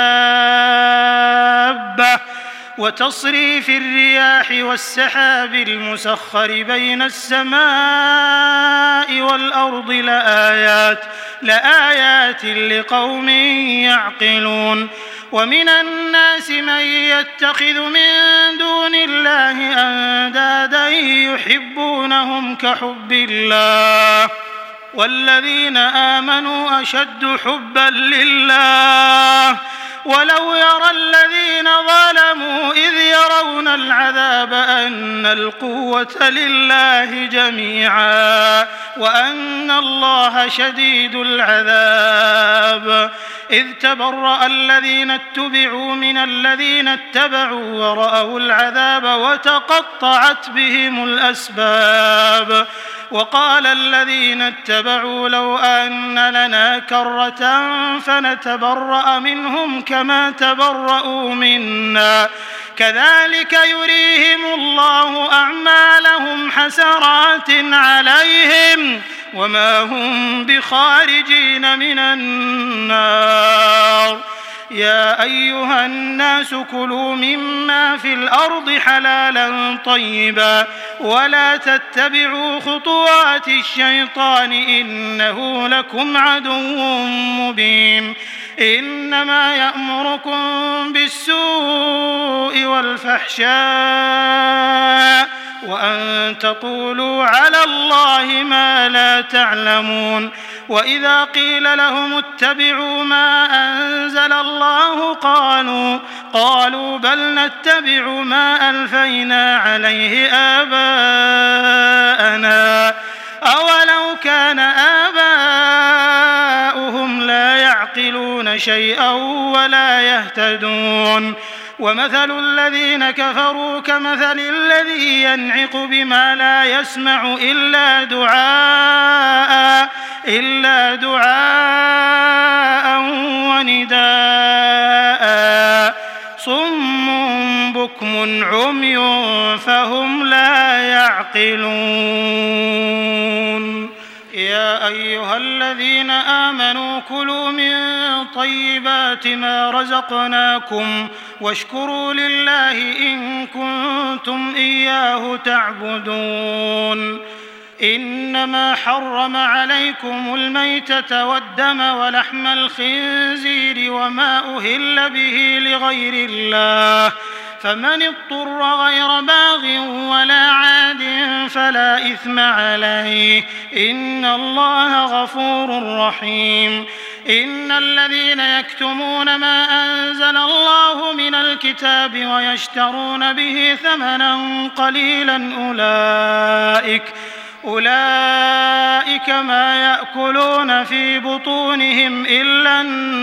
دابة وتصريف الرياح والسحاب المسخر بين السماء والأرض لآيات لآيات لقوم يعقلون ومن الناس من يتخذ من دون الله أندادا يحبونهم كحب الله والذين آمنوا أشد حبا لله ولو يرى الذين ظلموا إذ يرون العذاب أن القوة لله جميعا وأن الله شديد العذاب إذ تبرأ الذين اتبعوا من الذين اتبعوا ورأوا العذاب وتقطعت بهم الأسباب وقال الذين اتبعوا لو أن لنا كرة فنتبرأ منهم كما تبرأوا منا كذلك يريهم الله أعمالهم حسرات عليهم وما هم بخارجين من النار يا أيها الناس كلوا مما في الأرض حلالا طيبا ولا تتبعوا خطوات الشيطان إنه لكم عدو مبين إنما يأمركم بالسوء والفحشاء وأن تقولوا على الله ما لا تعلمون وإذا قيل لهم اتبعوا ما أنزل الله قالوا قالوا بل نتبع ما ألفينا عليه آباءنا أولو كان آباؤهم لا يعقلون شيئا ولا يهتدون ومثل الذين كفروا كمثل الذي ينعق بما لا يسمع إلا دعاء إلا دعاء ونداء صم بكم عمي فهم لا يعقلون يا أيها الذين آمنوا كلوا من طيبات ما رزقناكم واشكروا لله إن كنتم إياه تعبدون إنما حرم عليكم الميتة والدم ولحم الخنزير وما أهل به لغير الله فمن اضطر غير باغ ولا عاد فلا إثم عليه إن الله غفور رحيم إن الذين يكتمون ما أنزل الله من الكتاب ويشترون به ثمنا قليلا أولئك أولئك ما يأكلون في بطونهم إلا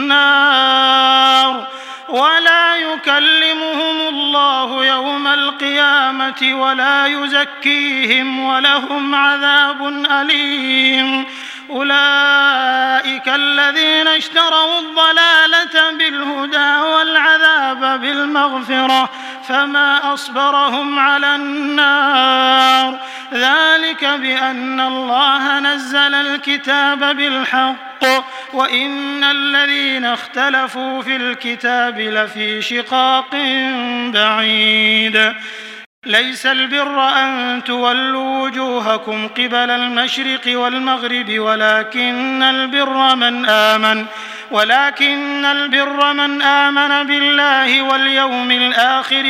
النار ولا يكلمهم الله يوم القيامة ولا يزكيهم ولهم عذاب أليم أولئك الذين اشتروا الضلالة بالهدى والعذاب بالمغفرة فما أصبرهم على النار ذلك بأن الله نزل الكتاب بالحق وإن الذين اختلفوا في الكتاب لفي شقاق بعيد ليس البر أن تولوا وجوهكم قبل المشرق والمغرب ولكن البر من آمن ولكن البر من آمن بالله واليوم الآخر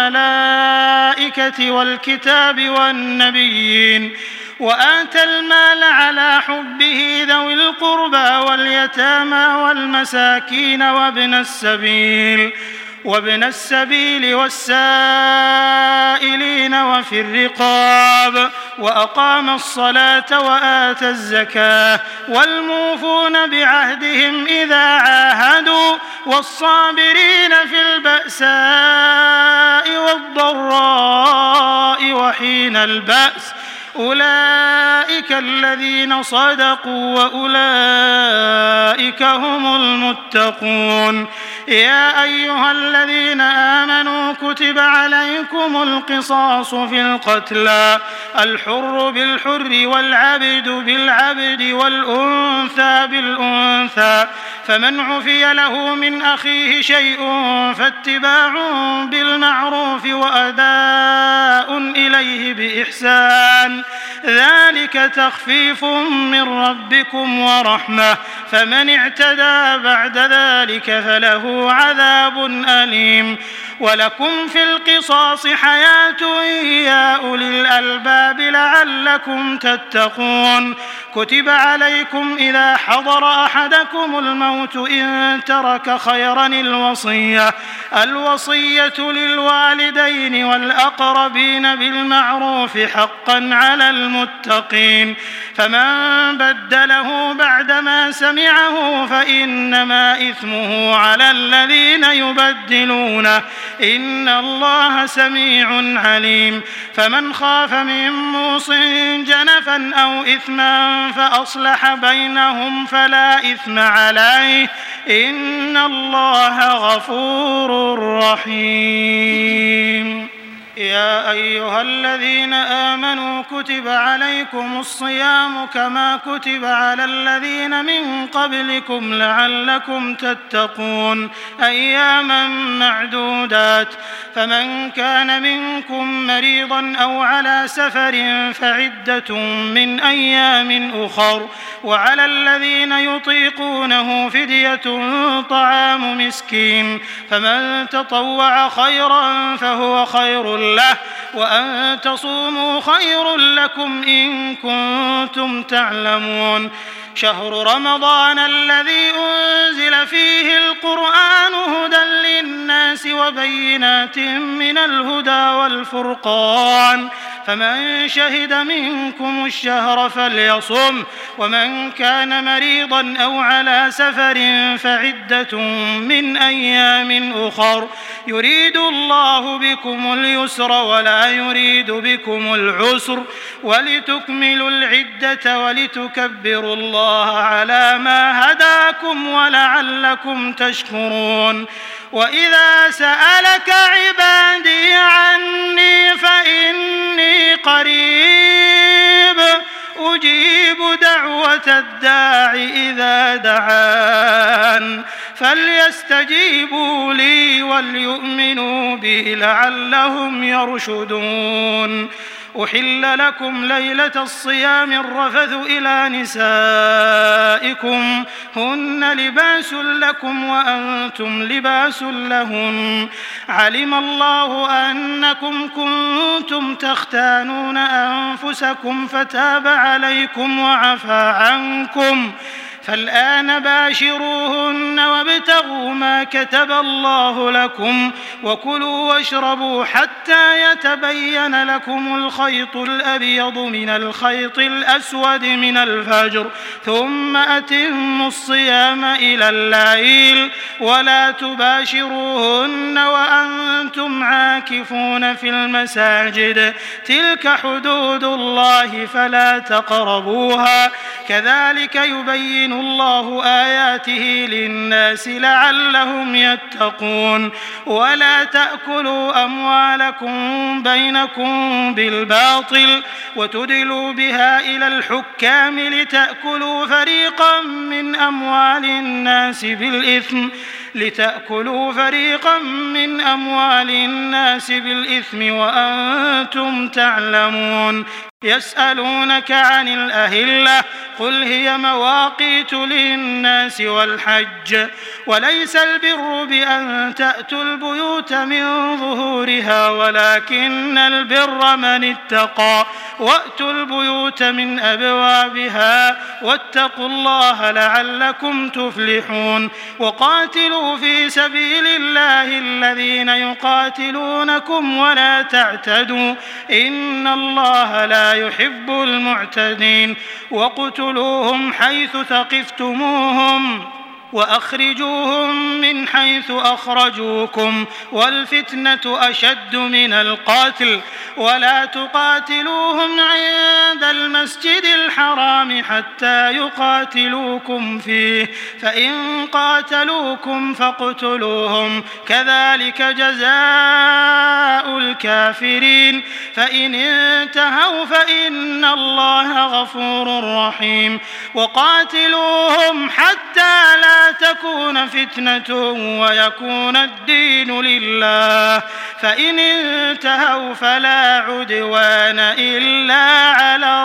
والملائكة والكتاب والنبيين وآتى المال على حبه ذوي القربى واليتامى والمساكين وابن السبيل وابن السبيل والسائلين وفي الرقاب وأقام الصلاة وآتى الزكاة والموفون بعهدهم إذا عاهدوا والصابرين في البأساء والضراء وحين البأس أولئك الذين صدقوا وأولئك هم المتقون. يا أيها الذين آمنوا كتب عليكم القصاص في القتلى الحر بالحر والعبد بالعبد والأنثى بالأنثى فمن عفي له من أخيه شيء فاتباع بالمعروف وأداء إليه بإحسان ذلك تخفيف من ربكم ورحمة فمن اعتدى بعد ذلك فله عذاب أليم. ولكم في القصاص حياة يا أولي الألباب لعلكم تتقون. كتب عليكم إذا حضر أحدكم الموت إن ترك خيرا الوصية الوصية للوالدين والأقربين بالمعروف حقا على المتقين فمن بدله بعدما سمعه فإنما إثمه على الذين يبدلونه إن الله سميع عليم. فمن خاف من موص جنفا أو إثما فأصلح بينهم فلا إثم عليه إن الله غفور رحيم. يا أيها الذين آمنوا كتب عليكم الصيام كما كتب على الذين من قبلكم لعلكم تتقون أياما معدودات فمن كان منكم مريضا أو على سفر فعدة من أيام أخر وعلى الذين يطيقونه فدية طعام مسكين فمن تطوع خيرا فهو خير له وأن تصوموا خير لكم إن كنتم تعلمون. شهر رمضان الذي أنزل فيه القرآن هدى للناس وبينات من الهدى والفرقان فمن شهد منكم الشهر فليصم ومن كان مريضا أو على سفر فعدة من أيام أخر يريد الله بكم اليسر ولا يريد بكم العسر ولتكملوا العدة ولتكبروا الله على ما هداكم ولعلكم تشكرون. وإذا سألك عبادي عني فإني قريب أجيب دعوة الداع إذا دعان فليستجيبوا لي وليؤمنوا بي لعلهم يرشدون. أحل لكم ليلة الصيام الرفث إلى نسائكم هن لباس لكم وأنتم لباس لهن علم الله أنكم كنتم تختانون أنفسكم فتاب عليكم وعفى عنكم فالآن باشروهن وابتغوا ما كتب الله لكم وكلوا واشربوا حتى يتبين لكم الخيط الأبيض من الخيط الأسود من الفجر ثم أتموا الصيام إلى الليل ولا تباشروهن وأنتم عاكفون في المساجد تلك حدود الله فلا تقربوها كذلك يبين الله آياته للناس لعلهم يتقون ولا تأكلوا أموالكم بينكم بالباطل وتدلوا بها إلى الحكام لتأكلوا فريقا من أموال الناس بالإثم لتأكلوا فريقا من أموال الناس بالإثم وأنتم تعلمون يسألونك عن الأهلة قل هي مواقيت للناس والحج وليس البر بأن تأتوا البيوت من ظهورها ولكن البر من اتقى وأتوا البيوت من أبوابها واتقوا الله لعلكم تفلحون وقاتلوا في سبيل الله الذين يقاتلونكم ولا تعتدوا إن الله لا يحب المعتدين واقتلوهم حيث ثقفتموهم وأخرجوهم من حيث أخرجوكم والفتنة أشد من القتل ولا تقاتلوهم عند المسجد الحرام حتى يقاتلوكم فيه فإن قاتلوكم فاقتلوهم كذلك جزاء الكافرين فإن انتهوا فإن الله غفور رحيم وقاتلوهم حتى لا تكون فتنة ويكون الدين لله فإن انتهوا فلا عدوان إلا على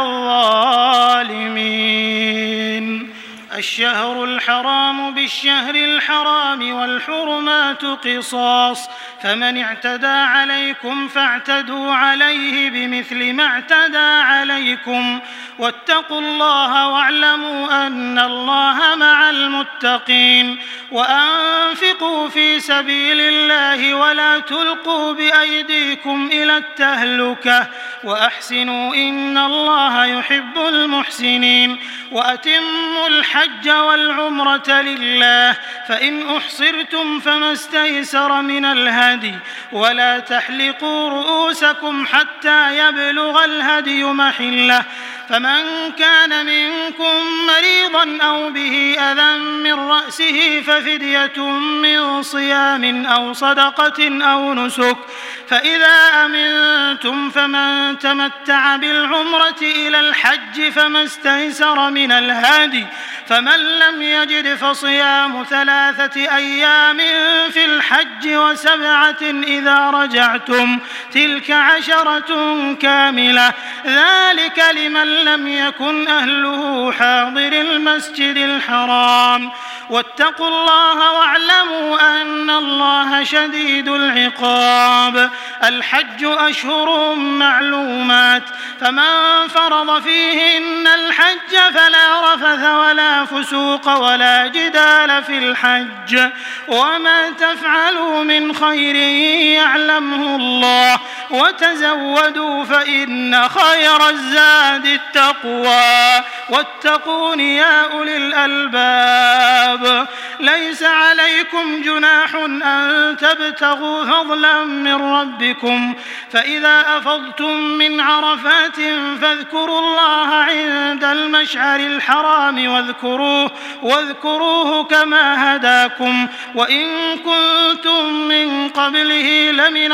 الظالمين الشهر الحرام بالشهر الحرام والحرمات قصاص فمن اعتدى عليكم فاعتدوا عليه بمثل ما اعتدى عليكم واتقوا الله واعلموا أن الله مع المتقين وأنفقوا في سبيل الله ولا تلقوا بأيديكم إلى التهلكة وأحسنوا إن الله يحب المحسنين وأتموا الحج والعمرة لله فإن أحصرتم فما استيسر من الهدي ولا تحلقوا رؤوسكم حتى يبلغ الهدي محله فمن كان منكم مريضا أو به أذى من رأسه ففدية من صيام أو صدقة أو نسك فإذا أمنتم فمن تمتع بالعمرة إلى الحج فما استيسر من الهدي فمن لم يجد فصيام ثلاثة أيام في الحج وسبعة إذا رجعتم تلك عشرة كاملة ذلك لمن لم يكن أهله حاضر المسجد الحرام واتقوا الله واعلموا أن الله شديد العقاب الحج أشهر معلومات فمن فرض فيهن الحج فلا رفث ولا فسوق ولا جدال في الحج وما تفعلوا من خير يعلمه الله وتزودوا فإن خير الزاد التقوى واتقون يا أولي الألباب ليس عليكم جناح أن تبتغوا فضلا من ربكم فإذا أفضتم من عرفات فاذكروا الله عند المشعر الحرام واذكروه, واذكروه كما هداكم وإن كنتم من قبله لمن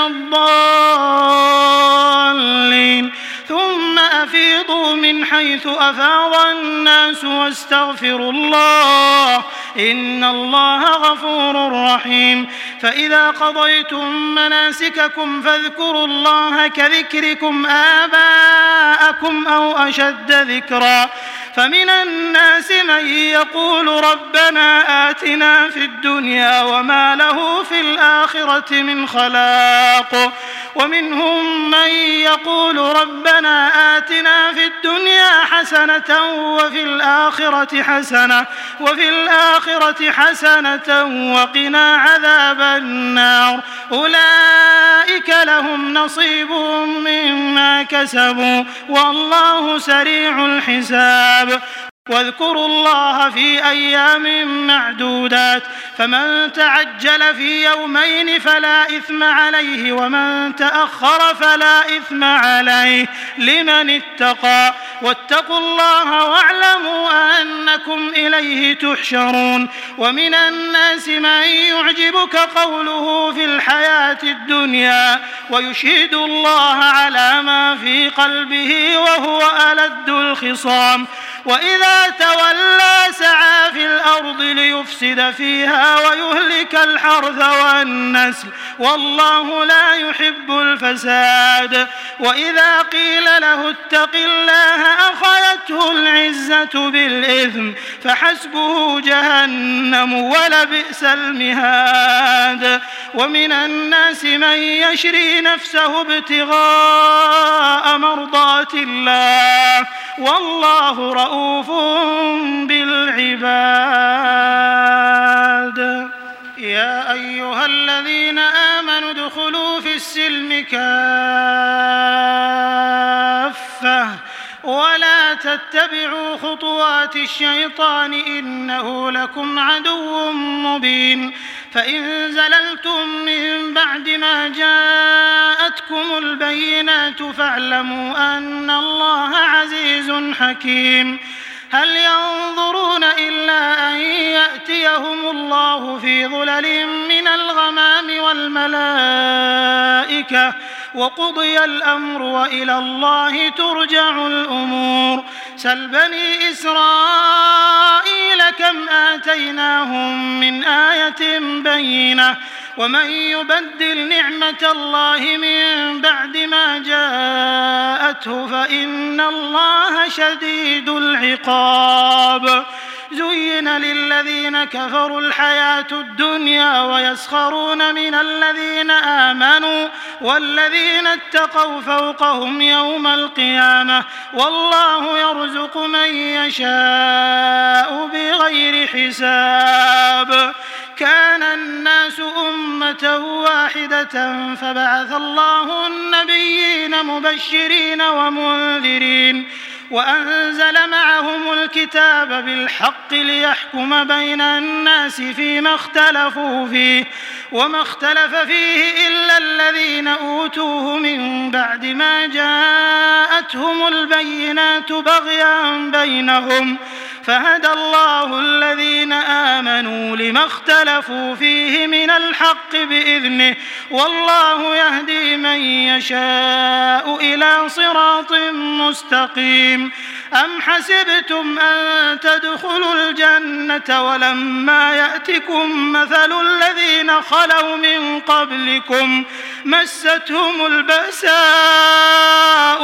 الضالين ثم أفيضوا من حيث أفاض الناس واستغفروا الله إن الله غفور رحيم فإذا قضيتم مناسككم فاذكروا الله كذكركم آباءكم أو أشد ذكرا فمن الناس من يقول ربنا آتنا في الدنيا وما له في الآخرة من خلاق ومنهم من يقول ربنا آتنا في الدنيا حسنة وفي الآخرة حسنة وفي الآخرة حسنة وقنا عذاب النار أولئك لهم نصيب مما كسبوا والله سريع الحساب واذكروا الله في أيام معدودات فمن تعجل في يومين فلا إثم عليه ومن تأخر فلا إثم عليه لمن اتقى واتقوا الله واعلموا أنكم إليه تحشرون. ومن الناس من يعجبك قوله في الحياة الدنيا ويشهد الله على ما في قلبه وهو ألد الخصام وإذا تولى سعى في الأرض ليفسد فيها ويهلك الحرث والنسل والله لا يحب الفساد. وإذا قيل له اتق الله أخذته العزة بالإثم فحسبه جهنم ولبئس المهاد. ومن الناس من يشري نفسه ابتغاء مرضات الله والله رؤوف بالعباد. يا أيها الذين آمنوا ادخلوا في السلم كافة ولا تتبعوا خطوات الشيطان إنه لكم عدو مبين. فإن زللتم من بعد ما جاءتكم البينات فاعلموا أن الله عزيز حكيم. هل ينظرون إلا أن يأتيهم الله في ظلل من الغمام والملائكة وقضي الأمر وإلى الله ترجع الأمور. سل بني إسرائيل كم آتيناهم من آية بينة ومن يبدل نعمة الله من بعد ما جاءته فإن الله شديد العقاب. زين للذين كفروا الحياة الدنيا ويسخرون من الذين آمنوا والذين اتقوا فوقهم يوم القيامة والله يرزق من يشاء بغير حساب. كان الناس أمة واحدة فبعث الله النبيين مبشرين ومنذرين وأنزل معهم الكتاب بالحق ليحكم بين الناس فيما اختلفوا فيه وما اختلف فيه إلا الذين أوتوه من بعد ما جاءتهم البينات بغيا بينهم فهدى الله الذين آمنوا لما اختلفوا فيه من الحق بإذنه والله يهدي من يشاء إلى صراط مستقيم. أم حسبتم أن تدخلوا الجنة ولما يأتكم مثل الذين خلوا من قبلكم مستهم البأساء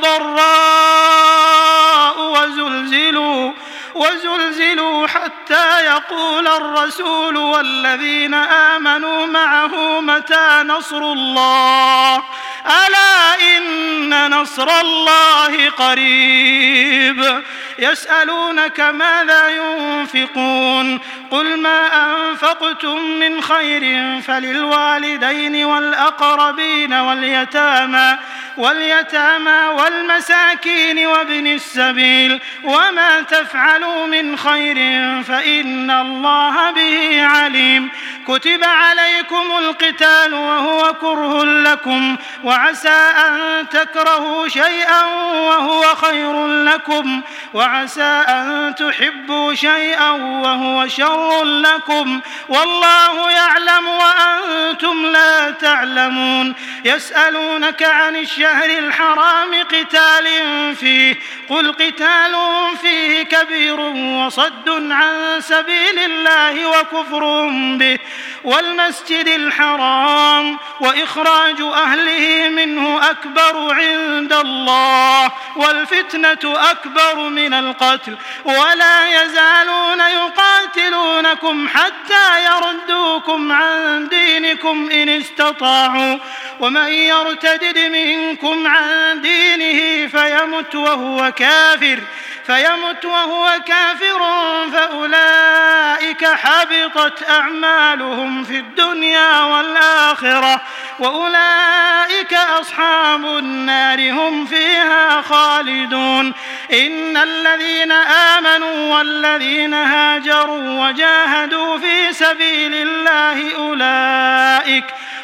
والضراء وزلزلوا وزلزلوا حتى يقول الرسول والذين آمنوا معه متى نصر الله ألا إن نصر الله قريب. يسألونك ماذا ينفقون قل ما أنفقتم من خير فللوالدين والأقربين واليتامى واليتامى والمساكين وابن السبيل وما تفعلوا من خير فإن الله به عليم. كتب عليكم القتال وهو كره لكم وعسى أن تكرهوا شيئا وهو خير لكم وعسى أن تحبوا شيئا وهو شر لكم والله يعلم وأنتم لا تعلمون. يسألونك عن الشهر الحرام قتال فيه قل قتال فيه كبير وصد عن سبيل الله وكفر به والمسجد الحرام وإخراج أهله منه أكبر عند الله والفتنة أكبر من القتل ولا يزالون يقاتلونكم حتى يردوكم عن دينكم إن استطاعوا ومن يرتدد منكم عن دينه فيمت وهو كافر فيمت وهو كافر فأولئك حبطت أعمالهم في الدنيا والآخرة وأولئك أصحاب النار هم فيها خالدون. إن الذين آمنوا والذين هاجروا وجاهدوا في سبيل الله أولئك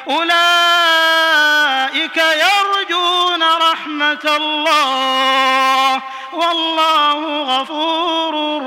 أولئك يرجون رحمة الله والله غفور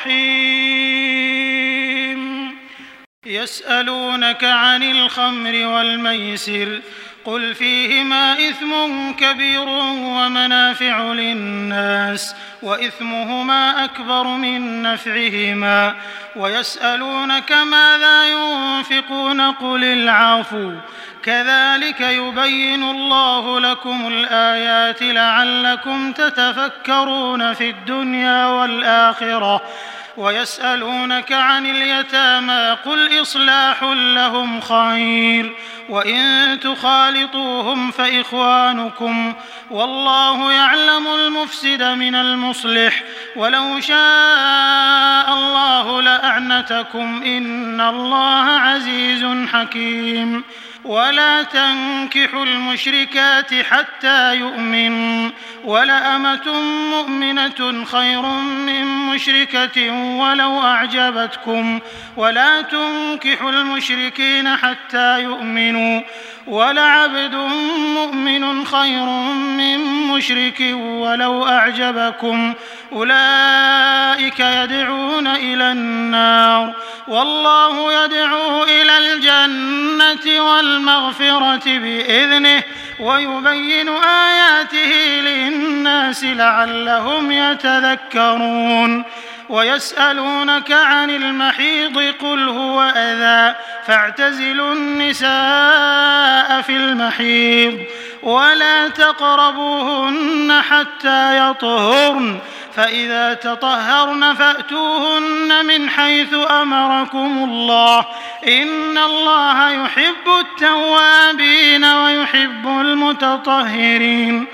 رحيم. يسألونك عن الخمر والميسر قل فيهما إثم كبير ومنافع للناس وإثمهما أكبر من نفعهما ويسألونك ماذا ينفقون قل العفو كذلك يبين الله لكم الآيات لعلكم تتفكرون في الدنيا والآخرة. ويسألونك عن اليتامى قل إصلاح لهم خير وإن تخالطوهم فإخوانكم والله يعلم المفسد من المصلح ولو شاء الله لأعنتكم إن الله عزيز حكيم. ولا تنكحوا المشركات حتى يؤمنوا ولأمة مؤمنة خير من مشركة ولو أعجبتكم ولا تنكحوا المشركين حتى يؤمنوا ولعبد مؤمن خير من مشرك ولو أعجبكم أولئك يدعون إلى النار والله يدعو إلى الجنة والمغفرة بإذنه ويبين آياته للناس لعلهم يتذكرون. ويسألونك عن المحيض قل هو أذى فاعتزلوا النساء في المحيض ولا تقربوهن حتى يطهرن فإذا تطهرن فأتوهن من حيث أمركم الله إن الله يحب التوابين ويحب المتطهرين.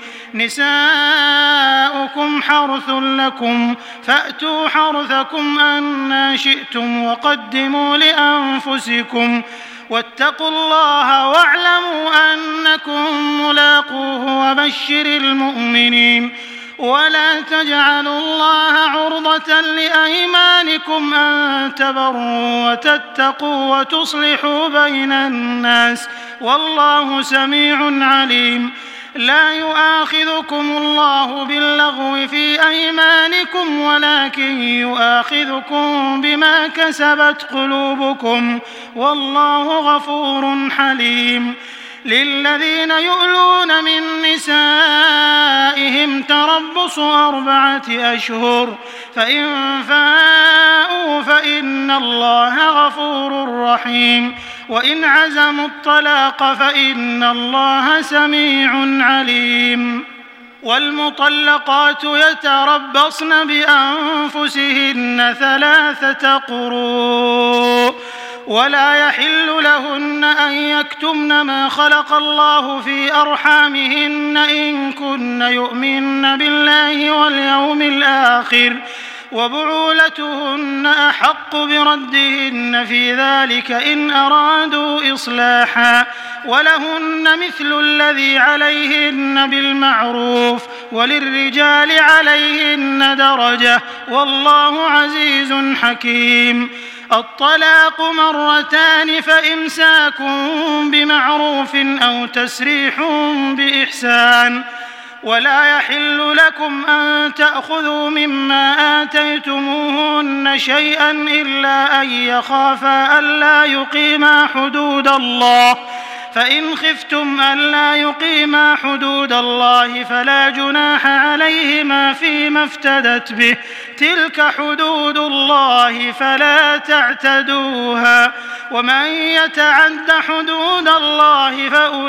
نساؤكم حرث لكم فأتوا حرثكم أنى شئتم وقدموا لأنفسكم واتقوا الله واعلموا أنكم ملاقوه وبشر المؤمنين. ولا تجعلوا الله عرضة لأيمانكم أن تبروا وتتقوا وتصلحوا بين الناس والله سميع عليم. لا يؤاخذكم الله باللغو في أيمانكم ولكن يؤاخذكم بما كسبت قلوبكم والله غفور حليم. للذين يؤلون من نسائهم تربص أربعة أشهر فإن فاءوا فإن الله غفور رحيم وإن عزموا الطلاق فإن الله سميع عليم. والمطلقات يتربصن بأنفسهن ثلاثة قروء ولا يحل لهن أن يكتمن ما خلق الله في أرحامهن إن كن يؤمن بالله واليوم الآخر وبعولتهن أحق بردهن في ذلك إن أرادوا إصلاحا ولهن مثل الذي عليهن بالمعروف وللرجال عليهن درجة والله عزيز حكيم. الطلاق مرتان فإمساك بمعروف أو تسريح بإحسان ولا يحل لكم أن تأخذوا مما آتيتموهن شيئا إلا أن يخافا ألا يقيما حدود الله فإن خفتم ألا يقيما حدود الله فلا جناح عليهما فيما افتدت به تلك حدود الله فلا تعتدوها ومن يتعد حدود الله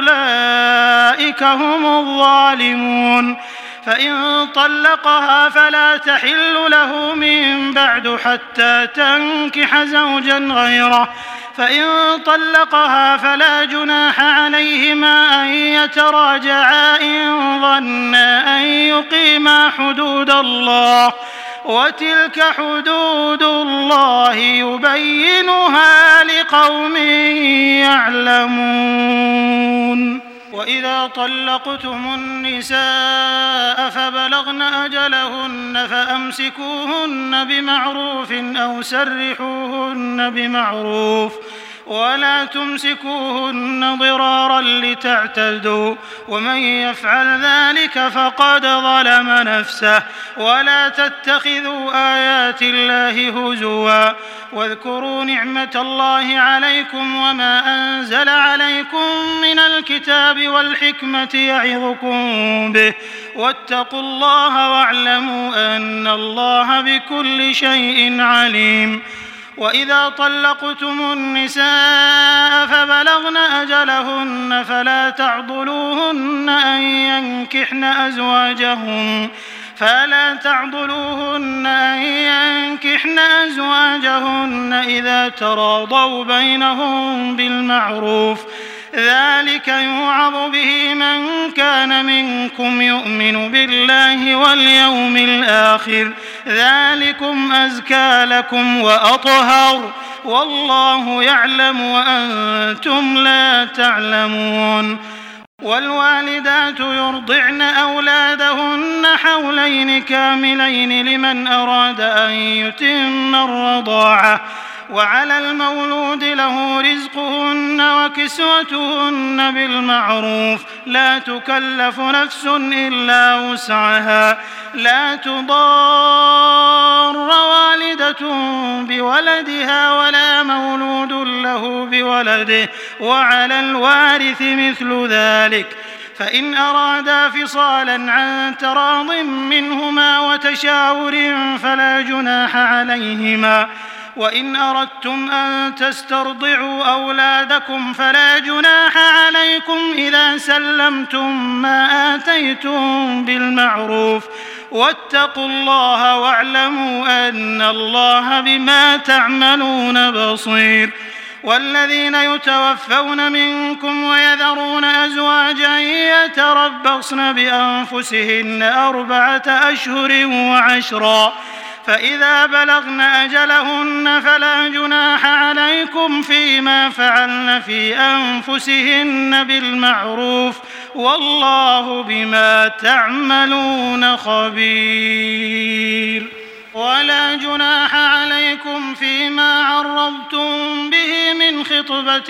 فأولئك هم الظالمون. فإن طلقها فلا تحل له من بعد حتى تنكح زوجا غيره فإن طلقها فلا جناح عليهما أن يتراجعا إن ظنا أن يقيما حدود الله وتلك حدود الله يبينها لقوم يعلمون. وإذا طلقتم النساء فبلغن أجلهن فأمسكوهن بمعروف أو سرحوهن بمعروف ولا تمسكوهن ضرارا لتعتدوا ومن يفعل ذلك فقد ظلم نفسه ولا تتخذوا آيات الله هزوا واذكروا نعمة الله عليكم وما أنزل عليكم من الكتاب والحكمة يعظكم به واتقوا الله واعلموا أن الله بكل شيء عليم. وإذا طلقتم النساء فبلغن أجلهن فلا تعضلوهن أن ينكحن أزواجهن فلا تعضلوهن أن ينكحن أزواجهن إذا تراضوا بينهم بالمعروف ذلك يوعظ به من كان منكم يؤمن بالله واليوم الآخر ذلكم أزكى لكم وأطهر والله يعلم وأنتم لا تعلمون. والوالدات يرضعن أولادهن حولين كاملين لمن أراد أن يتم الرضاعة وعلى المولود له رزقهن وكسوتهن بالمعروف لا تكلف نفس إلا وسعها لا تضار والدة بولدها ولا مولود له بولده وعلى الوارث مثل ذلك فإن أرادا فصالا عن تراض منهما وتشاور فلا جناح عليهما وإن أردتم أن تسترضعوا أولادكم فلا جناح عليكم إذا سلمتم ما آتيتم بالمعروف واتقوا الله واعلموا أن الله بما تعملون بصير. والذين يتوفون منكم ويذرون أزواجا يتربصن بأنفسهن أربعة أشهر وعشرا فإذا بلغن أجلهن فلا جناح عليكم فيما فعلن في أنفسهن بالمعروف والله بما تعملون خبير. ولا جناح عليكم فيما عرضتم به من خطبة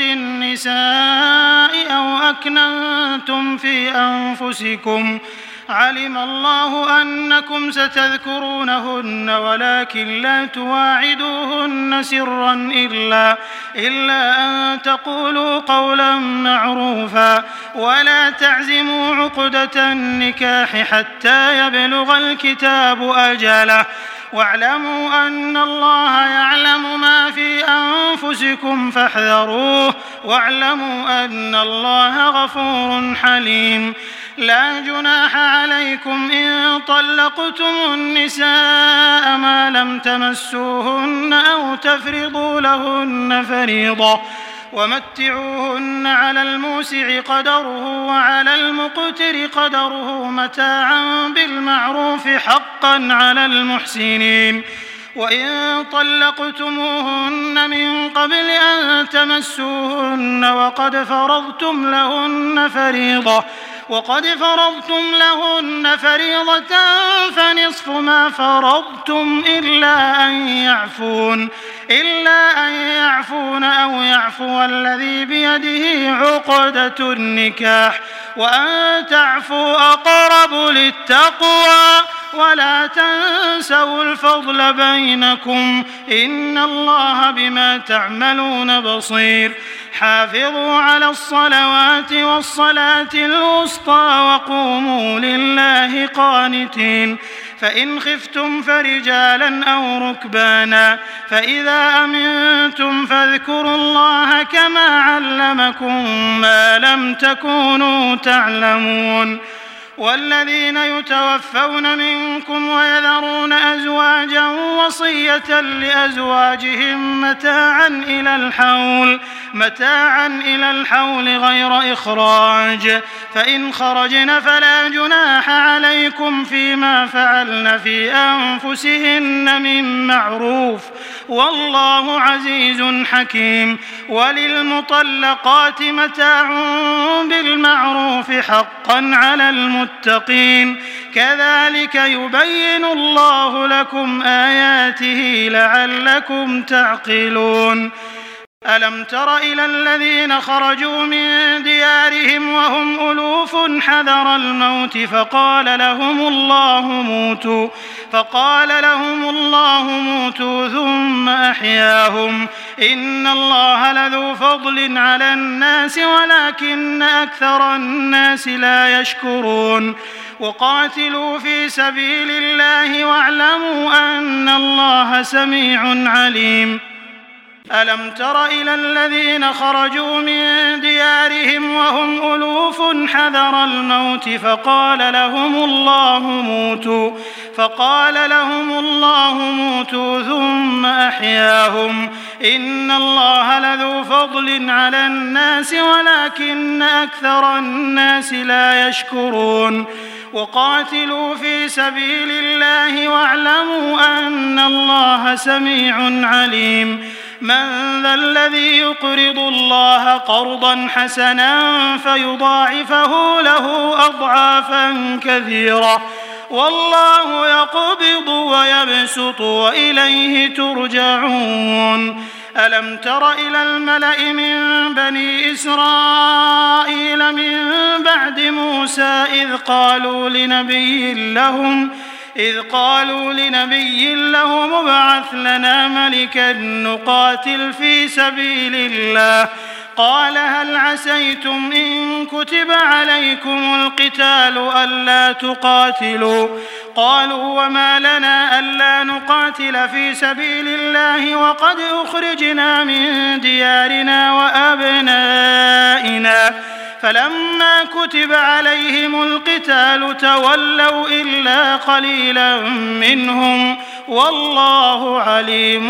النساء أو أكننتم في أنفسكم علم الله أنكم ستذكرونهن ولكن لا تواعدوهن سرا إلا, إلا أن تقولوا قولا معروفا ولا تعزموا عقدة النكاح حتى يبلغ الكتاب أجله واعلموا أن الله يعلم ما في أنفسكم فاحذروه واعلموا أن الله غفور حليم. لا جناح عليكم إن طلقتم النساء ما لم تمسوهن أو تفرضوا لهن فريضة ومتعوهن على الموسع قدره وعلى المقتر قدره متاعا بالمعروف حقا على المحسنين. وإن طلقتموهن من قبل أن تمسوهن وقد فرضتم لهن فريضة وقد فرضتم لهن فريضة فنصف ما فرضتم إلا أن يعفون إلا أن يعفون أو يعفو الذي بيده عقدة النكاح وأن تعفوا أقرب للتقوى ولا تنسوا الفضل بينكم إن الله بما تعملون بصير. حافظوا على الصلوات والصلاة الوسطى وقوموا لله قانتين فإن خفتم فرجالا أو ركبانا فإذا أمنتم فاذكروا الله كما علمكم ما لم تكونوا تعلمون. والذين يتوفون منكم ويذرون أزواجا وصية لأزواجهم متاعا إلى الحول متاعا إلى الحول غير إخراج فإن خرجن فلا جناح عليكم فيما فعلن في أنفسهن من معروف والله عزيز حكيم. وللمطلقات متاع بالمعروف حقا على المتقين كذلك يبين الله لكم آياته لعلكم تعقلون. ألم تر إلى الذين خرجوا من ديارهم وهم ألوف حذر الموت فقال لهم الله موتوا فقال لهم الله موتوا ثم أحياهم إن الله لذو فضل على الناس ولكن أكثر الناس لا يشكرون. وقاتلوا في سبيل الله واعلموا أن الله سميع عليم. ألم تر إلى الذين خرجوا من ديارهم وهم ألوف حذر الموت فقال لهم الله موتوا فقال لهم الله موتوا ثم أحياهم إن الله لذو فضل على الناس ولكن أكثر الناس لا يشكرون. وقاتلوا في سبيل الله واعلموا أن الله سميع عليم. من ذا الذي يقرض الله قرضا حسنا فيضاعفه له أضعافا كثيرة والله يقبض ويبسط وإليه ترجعون. ألم تر إلى الملأ من بني إسرائيل من بعد موسى إذ قالوا لنبي لهم إذ قالوا لنبي لهم ابعث لنا ملكا نقاتل في سبيل الله قال هل عسيتم إن كتب عليكم القتال ألا تقاتلوا قالوا وما لنا ألا نقاتل في سبيل الله وقد أخرجنا من ديارنا وأبنائنا فلما كتب عليهم القتال تولوا إلا قليلا منهم والله عليم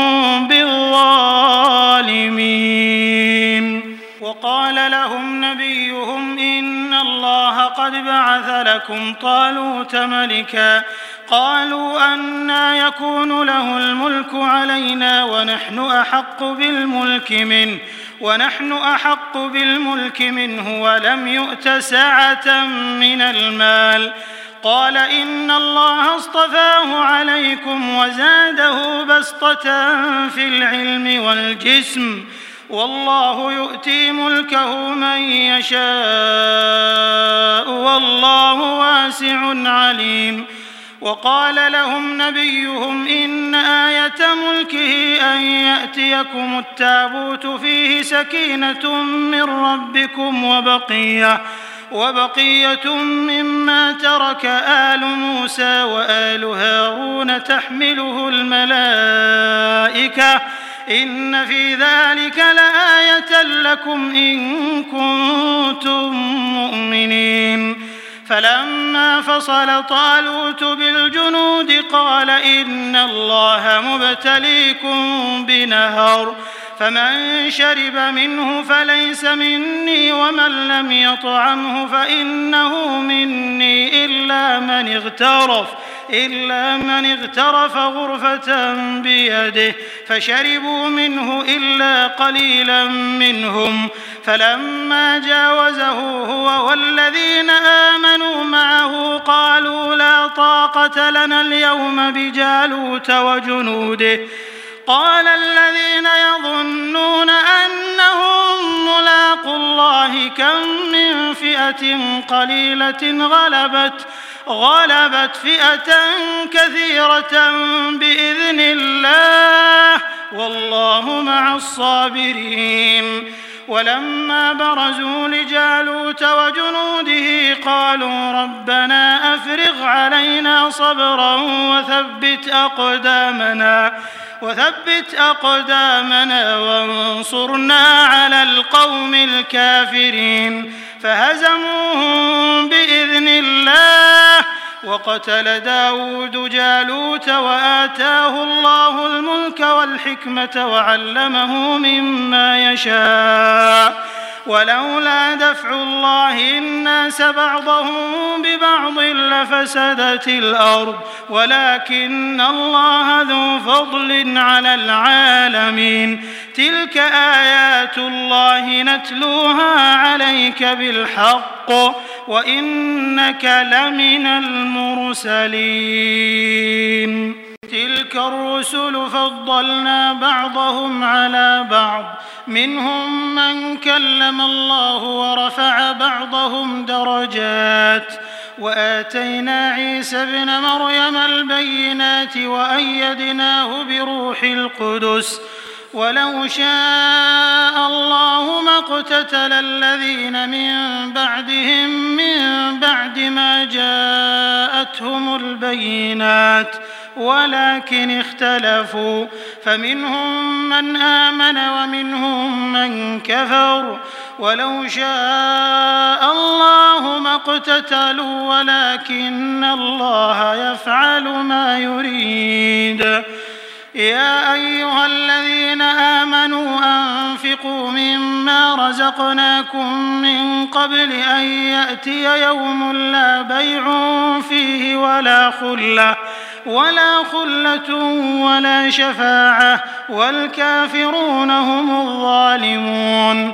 بالظالمين. وقال لهم نبيهم إن الله قد بعث لكم طالوت ملكا قالوا أنى يكون له الملك علينا ونحن أحق بالملك منه ونحن أحق بالملك منه ولم يؤت سعة من المال قال إن الله اصطفاه عليكم وزاده بسطة في العلم والجسم والله يؤتي ملكه من يشاء والله واسع عليم. وقال لهم نبيهم إن آية ملكه أن يأتيكم التابوت فيه سكينة من ربكم وبقية وبقية مما ترك آل موسى وآل هارون تحمله الملائكة إن في ذلك لآية لكم إن كنتم مؤمنين. فلما فصل طالوت بالجنود قال إن الله مبتليكم بنهر فمن شرب منه فليس مني ومن لم يطعمه فإنه مني إلا من اغترف إلا من اغترف غرفة بيده فشربوا منه إلا قليلا منهم فلما جاوزه هو والذين آمنوا معه قالوا لا طاقة لنا اليوم بجالوت وجنوده قال الذين يظنون أنهم ملاقو الله كم من فئة قليلة غلبت غلبت فئة كثيرة بإذن الله والله مع الصابرين. ولما برزوا لجالوت وجنوده قالوا ربنا أفرغ علينا صبرا وثبت أقدامنا وثبت أقدامنا وانصرنا على القوم الكافرين فهزموهم بإذن الله. وقتل داود جالوت وآتاه الله الملك والحكمة وعلمه مما يشاء ولولا دفع الله الناس بعضهم ببعض لفسدت الأرض ولكن الله ذو فضل على العالمين. تلك آيات الله نتلوها عليك بالحق وإنك لمن المرسلين. تلك الرسل فضلنا بعضهم على بعض منهم من كلم الله ورفع بعضهم درجات وآتينا عيسى ابن مريم البينات وأيدناه بروح القدس ولو شاء الله ما اقتتل الذين من بعدهم من بعد ما جاءتهم البينات ولكن اختلفوا فمنهم من آمن ومنهم من كفر ولو شاء الله ما اقتتلوا ولكن الله يفعل ما يريد. يا أيها الذين آمنوا أنفقوا مما رزقناكم من قبل أن يأتي يوم لا بيع فيه ولا خلة ولا خلة ولا شفاعة والكافرون هم الظالمون.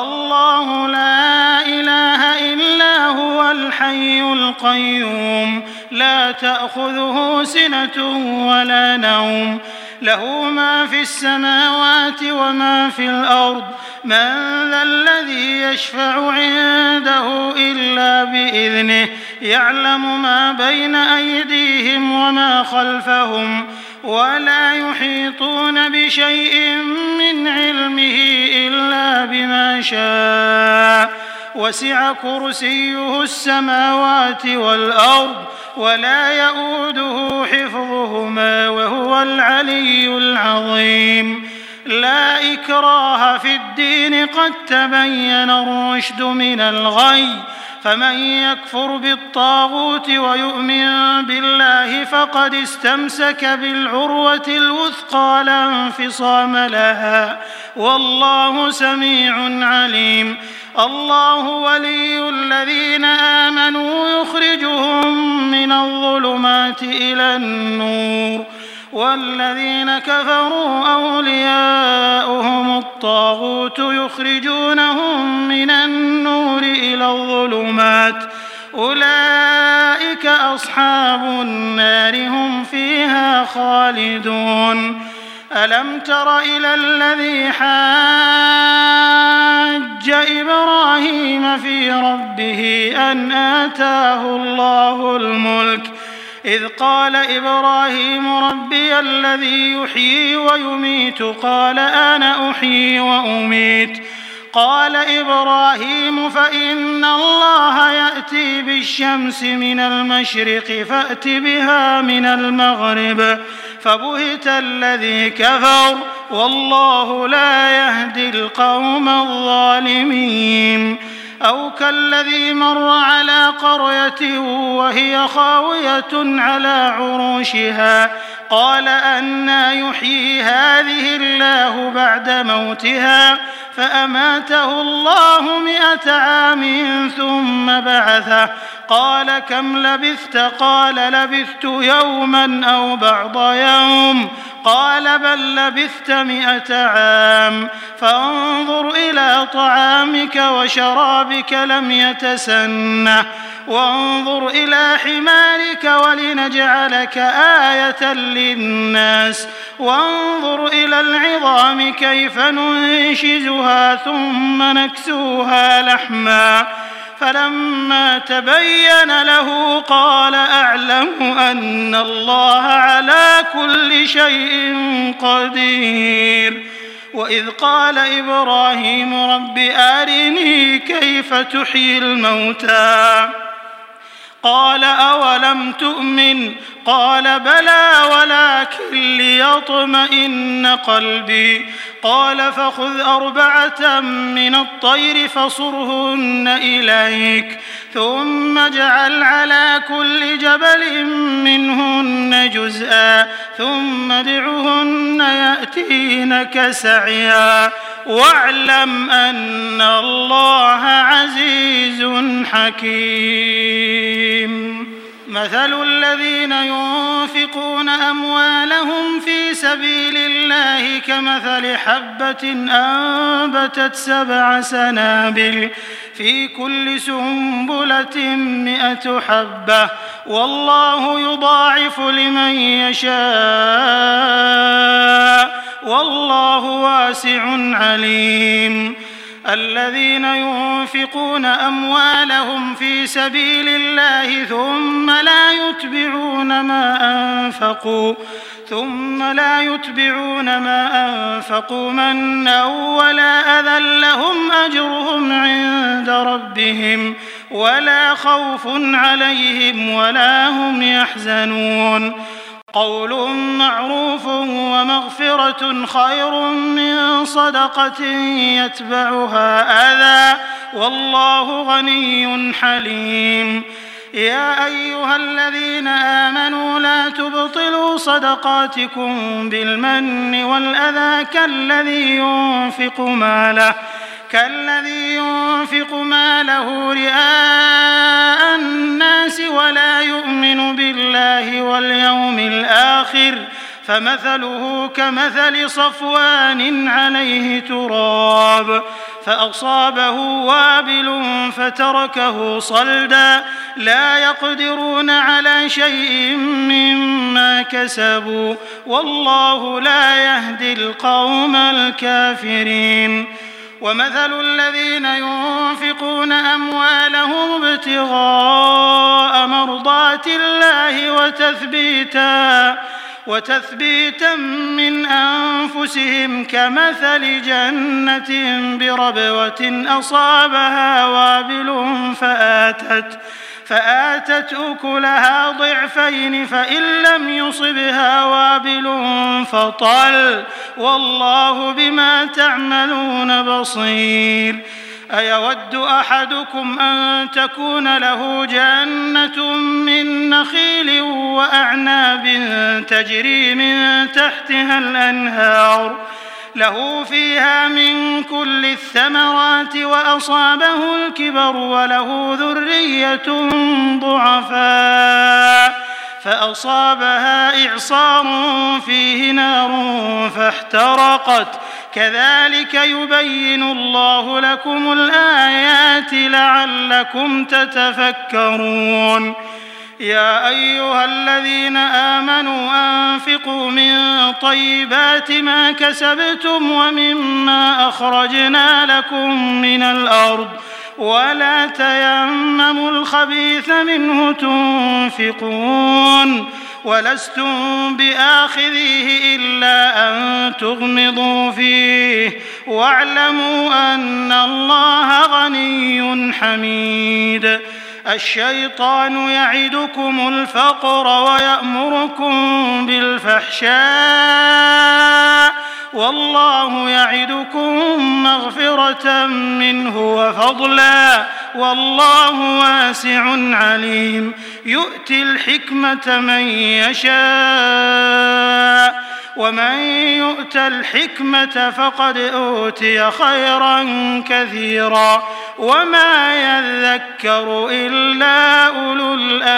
الله لا إله إلا هو الحي القيوم لا تأخذه سنة ولا نوم له ما في السماوات وما في الأرض من ذا الذي يشفع عنده إلا بإذنه يعلم ما بين أيديهم وما خلفهم ولا يحيطون بشيء من علمه إلا بما شاء وسع كرسيه السماوات والأرض ولا يؤوده حفظهما وهو العلي العظيم. لا إكراه في الدين قد تبين الرشد من الغي فمن يكفر بالطاغوت ويؤمن بالله فقد استمسك بالعروة الوثقى لا انفصام لها والله سميع عليم. الله ولي الذين آمنوا يخرجهم من الظلمات إلى النور والذين كفروا أولياؤهم الطاغوت يخرجونهم من النور إلى الظلمات أولئك أصحاب النار هم فيها خالدون. ألم تر إلى الذي حاج إبراهيم في ربه أن آتاه الله الملك إذ قال إبراهيم ربي الذي يحيي ويميت قال أنا أحيي وأميت قال إبراهيم فإن الله يأتي بالشمس من المشرق فأت بها من المغرب فبهت الذي كفر والله لا يهدي القوم الظالمين. أو كالذي مر على قرية وهي خاوية على عروشها قال أنى يحيي هذه الله بعد موتها فأماته الله مئة عام ثم بعثه قال كم لبثت قال لبثت يوما أو بعض يوم قال بل لبثت مئة عام فانظر إلى طعامك وشرابك لم يتسنه وانظر إلى حمارك ولنجعلك آية للناس وانظر إلى العظام كيف ننشزها ثم نكسوها لحما فلما تبين له قال أعلم أن الله على كل شيء قدير. وإذ قال إبراهيم رب أرني كيف تحيي الموتى قال أولم تؤمن قال بلى ولكن ليطمئن قلبي قال فخذ أربعة من الطير فصرهن إليك ثم اجعل على كل جبل منهن جزءا ثم ادعهن يأتينك سعيا واعلم أن الله عزيز حكيم. مثل الذين ينفقون أموالهم في سبيل الله كمثل حبة أنبتت سبع سنابل في كل سنبلة مئة حبة والله يضاعف لمن يشاء والله واسع عليم. الذين ينفقون أموالهم في سبيل الله ثم لا يتبعون ما أنفقوا ثم لا يتبعون ما أنفقوا منا ولا أذى لهم أجرهم عند ربهم ولا خوف عليهم ولا هم يحزنون. قول معروف ومغفرة خير من صدقة يتبعها أذى والله غني حليم. يا أيها الذين آمنوا لا تبطلوا صدقاتكم بالمن والأذى كالذي ينفق ماله كالذي ينفق ماله رئاء الناس ولا يؤمن بالله واليوم الآخر فمثله كمثل صفوان عليه تراب فأصابه وابل فتركه صلدا لا يقدرون على شيء مما كسبوا والله لا يهدي القوم الكافرين. ومثل الذين ينفقون أموالهم ابتغاء مرضات الله وتثبيتا وتثبيتا من أنفسهم كمثل جنة بربوة أصابها وابل فآتت فآتت أكلها ضعفين فإن لم يصبها وابل فطل والله بما تعملون بصير. أيود أحدكم أن تكون له جنة من نخيل وأعناب تجري من تحتها الأنهار له فيها من كل الثمرات وأصابه الكبر وله ذرية ضعفاء فأصابها إعصار فيه نار فاحترقت كذلك يبين الله لكم الآيات لعلكم تتفكرون. يا أيها الذين آمنوا أنفقوا من طيبات ما كسبتم ومما أخرجنا لكم من الأرض ولا تيمموا الخبيث منه تنفقون ولستم بآخذيه إلا أن تغمضوا فيه واعلموا أن الله غني حميد. الشيطان يعدكم الفقر ويأمركم بالفحشاء والله يعدكم مغفرة منه وفضلا والله واسع عليم. يؤتي الحكمة من يشاء ومن يؤت الحكمة فقد أوتي خيرا كثيرا وما يذكر إلا أولو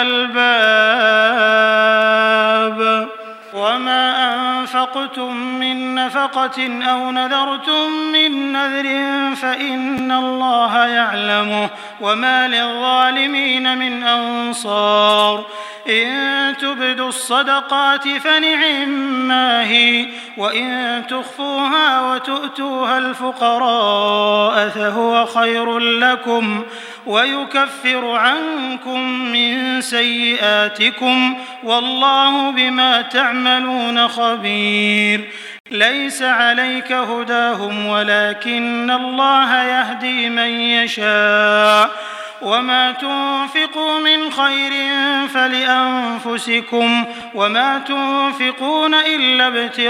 الألباب. وما أنفقتم من نفقة أو نذرتم من نذر فإن الله يعلمه وما للظالمين من أنصار. إن تبدوا الصدقات فنعما هي وإن تخفوها وتؤتوها الفقراء فهو خير لكم ويكفر عنكم من سيئاتكم والله بما تعملون خبير. ليس عليك هداهم ولكن الله يهدي من يشاء وما تنفقوا من خير فلأنفسكم وما تنفقون إلا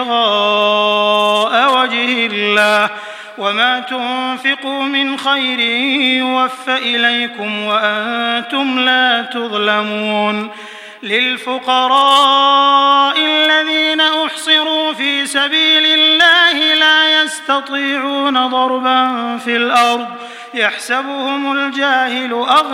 ابتغاء وجه الله وما تنفقوا من خير يوفى إليكم وأنتم لا تظلمون. للفقراء الذين أحصروا في سبيل الله لا يستطيعون ضربا في الأرض يحسبهم الجاهل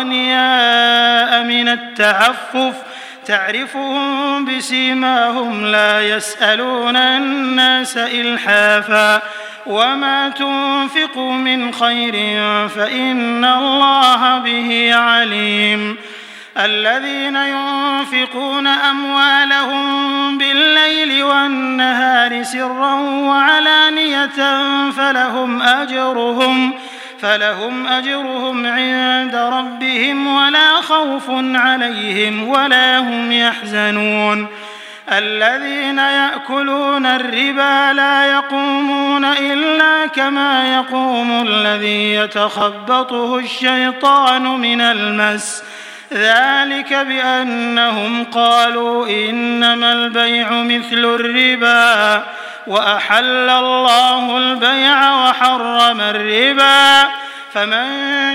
أغنياء من التعفف تعرفهم بسيماهم لا يسألون الناس إلحافا وما تنفقوا من خير فإن الله به عليم الذين ينفقون أموالهم بالليل والنهار سرا وعلانية فلهم أجرهم فلهم أجرهم عند ربهم ولا خوف عليهم ولا هم يحزنون الذين يأكلون الربا لا يقومون إلا كما يقوم الذي يتخبطه الشيطان من المس ذلك بأنهم قالوا إنما البيع مثل الربا وأحل الله البيع وحرم الربا فمن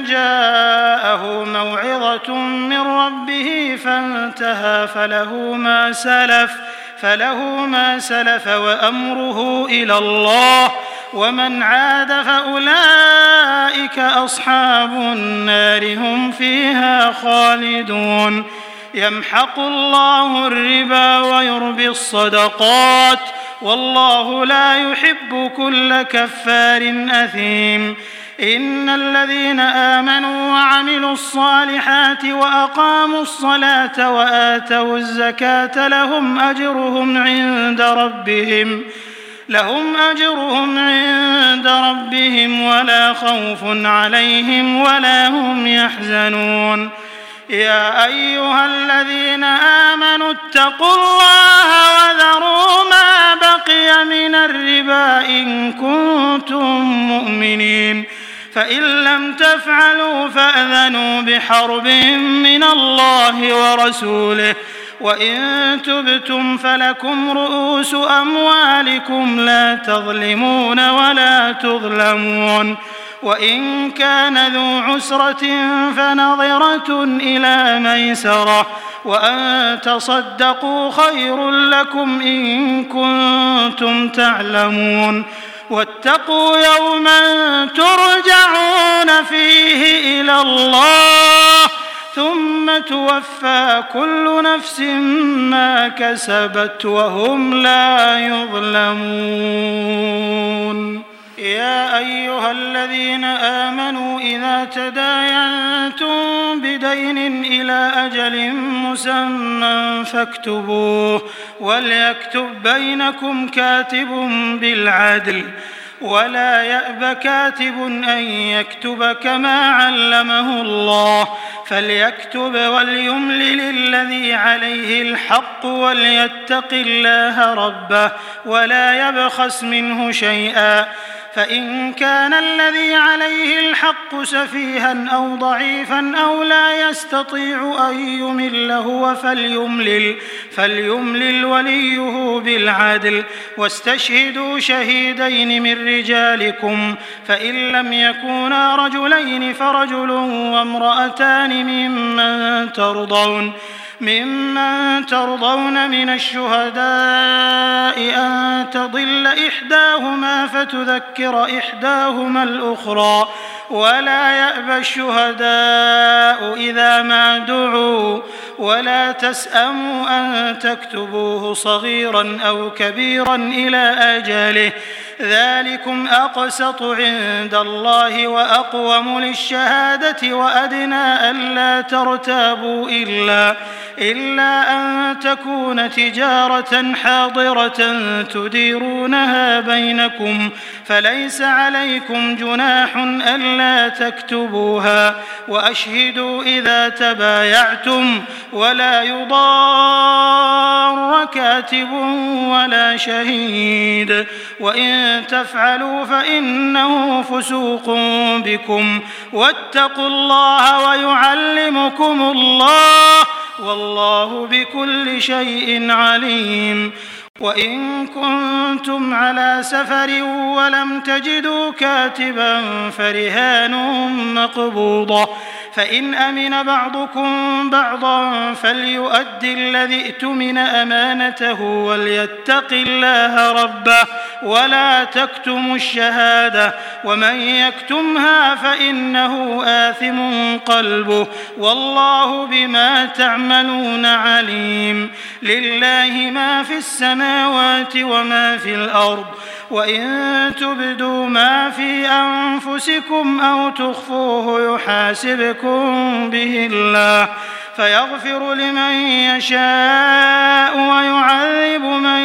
جاءه موعظة من ربه فانتهى فله ما سلف فله ما سلف وأمره إلى الله ومن عاد فأولئك أصحاب النار هم فيها خالدون يمحق الله الربا ويربي الصدقات والله لا يحب كل كفار أثيم إن الذين آمنوا وعملوا الصالحات وأقاموا الصلاة وآتوا الزكاة لهم أجرهم عند ربهم لهم أجرهم عند ربهم ولا خوف عليهم ولا هم يحزنون يا أيها الذين آمنوا اتقوا الله وذروا ما بقي من الربا إن كنتم مؤمنين فإن لم تفعلوا فأذنوا بحرب من الله ورسوله وإن تبتم فلكم رؤوس أموالكم لا تظلمون ولا تظلمون وإن كان ذو عسرة فنظرة إلى ميسرة وأن تصدقوا خير لكم إن كنتم تعلمون واتقوا يوما ترجعون فيه إلى الله ثم توفى كل نفس ما كسبت وهم لا يظلمون يا أيها الذين آمنوا إذا تداينتم بدين إلى أجل مسمى فاكتبوه وليكتب بينكم كاتب بالعدل ولا يأب كاتب أن يكتب كما علمه الله فليكتب وليملل الذي عليه الحق وليتق الله ربه ولا يبخس منه شيئا فإن كان الذي عليه الحق سفيها أو ضعيفا أو لا يستطيع أن يمل هو فليملل, فليملل وليه بالعدل واستشهدوا شهيدين من رجالكم فإن لم يكونا رجلين فرجل وامرأتان ممن ترضون ممن ترضون من الشهداء أن تضل إحداهما فتذكر إحداهما الأخرى ولا يأبى الشهداء إذا ما دعوا ولا تسأموا أن تكتبوه صغيرا أو كبيرا إلى أجله ذلكم أقسط عند الله وأقوم للشهادة وأدنى ألا ترتابوا إلا, إلا أن تكون تجارة حاضرة تديرونها بينكم فليس عليكم جناح ألا تكتبوها وأشهدوا إذا تبايعتم ولا يضار كاتب ولا شهيد وإن تفعلوا فإنه فسوق بكم واتقوا الله ويعلمكم الله والله بكل شيء عليم وإن كنتم على سفر ولم تجدوا كاتبا فرهان مقبوضة فإن أمن بعضكم بعضا فليؤدي الذي ائتمن أمانته وليتق الله ربه ولا تكتموا الشهادة ومن يكتمها فإنه آثم قلبه والله بما تعملون عليم. لله ما في السماوات وما في الأرض وإن تبدوا ما في أنفسكم أو تخفوه يحاسبكم به الله فيغفر لمن يشاء ويعذب من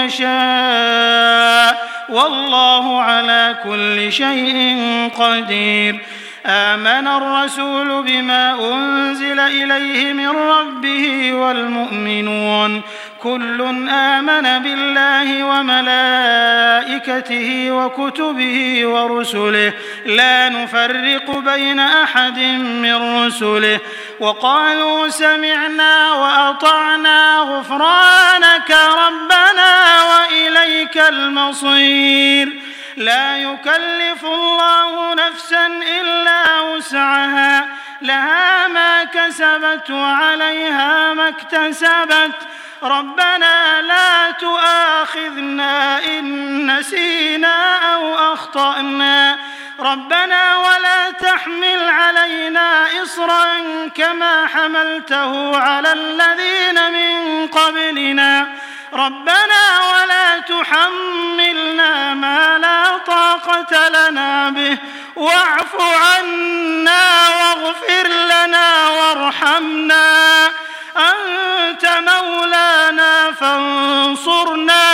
يشاء والله على كل شيء قدير. آمن الرسول بما أنزل إليه من ربه والمؤمنون كل آمن بالله وملائكته وكتبه ورسله لا نفرق بين أحد من رسله وقالوا سمعنا وأطعنا غفرانك ربنا وإليك المصير. لا يكلف الله نفسا إلا وسعها لها ما كسبت وعليها ما اكتسبت ربنا لا تؤاخذنا إن نسينا أو أخطأنا ربنا ولا تحمل علينا إصرا كما حملته على الذين من قبلنا ربنا ولا تحملنا ما لا طاقة لنا به واعف عنا واغفر لنا وارحمنا أنت مولانا فانصرنا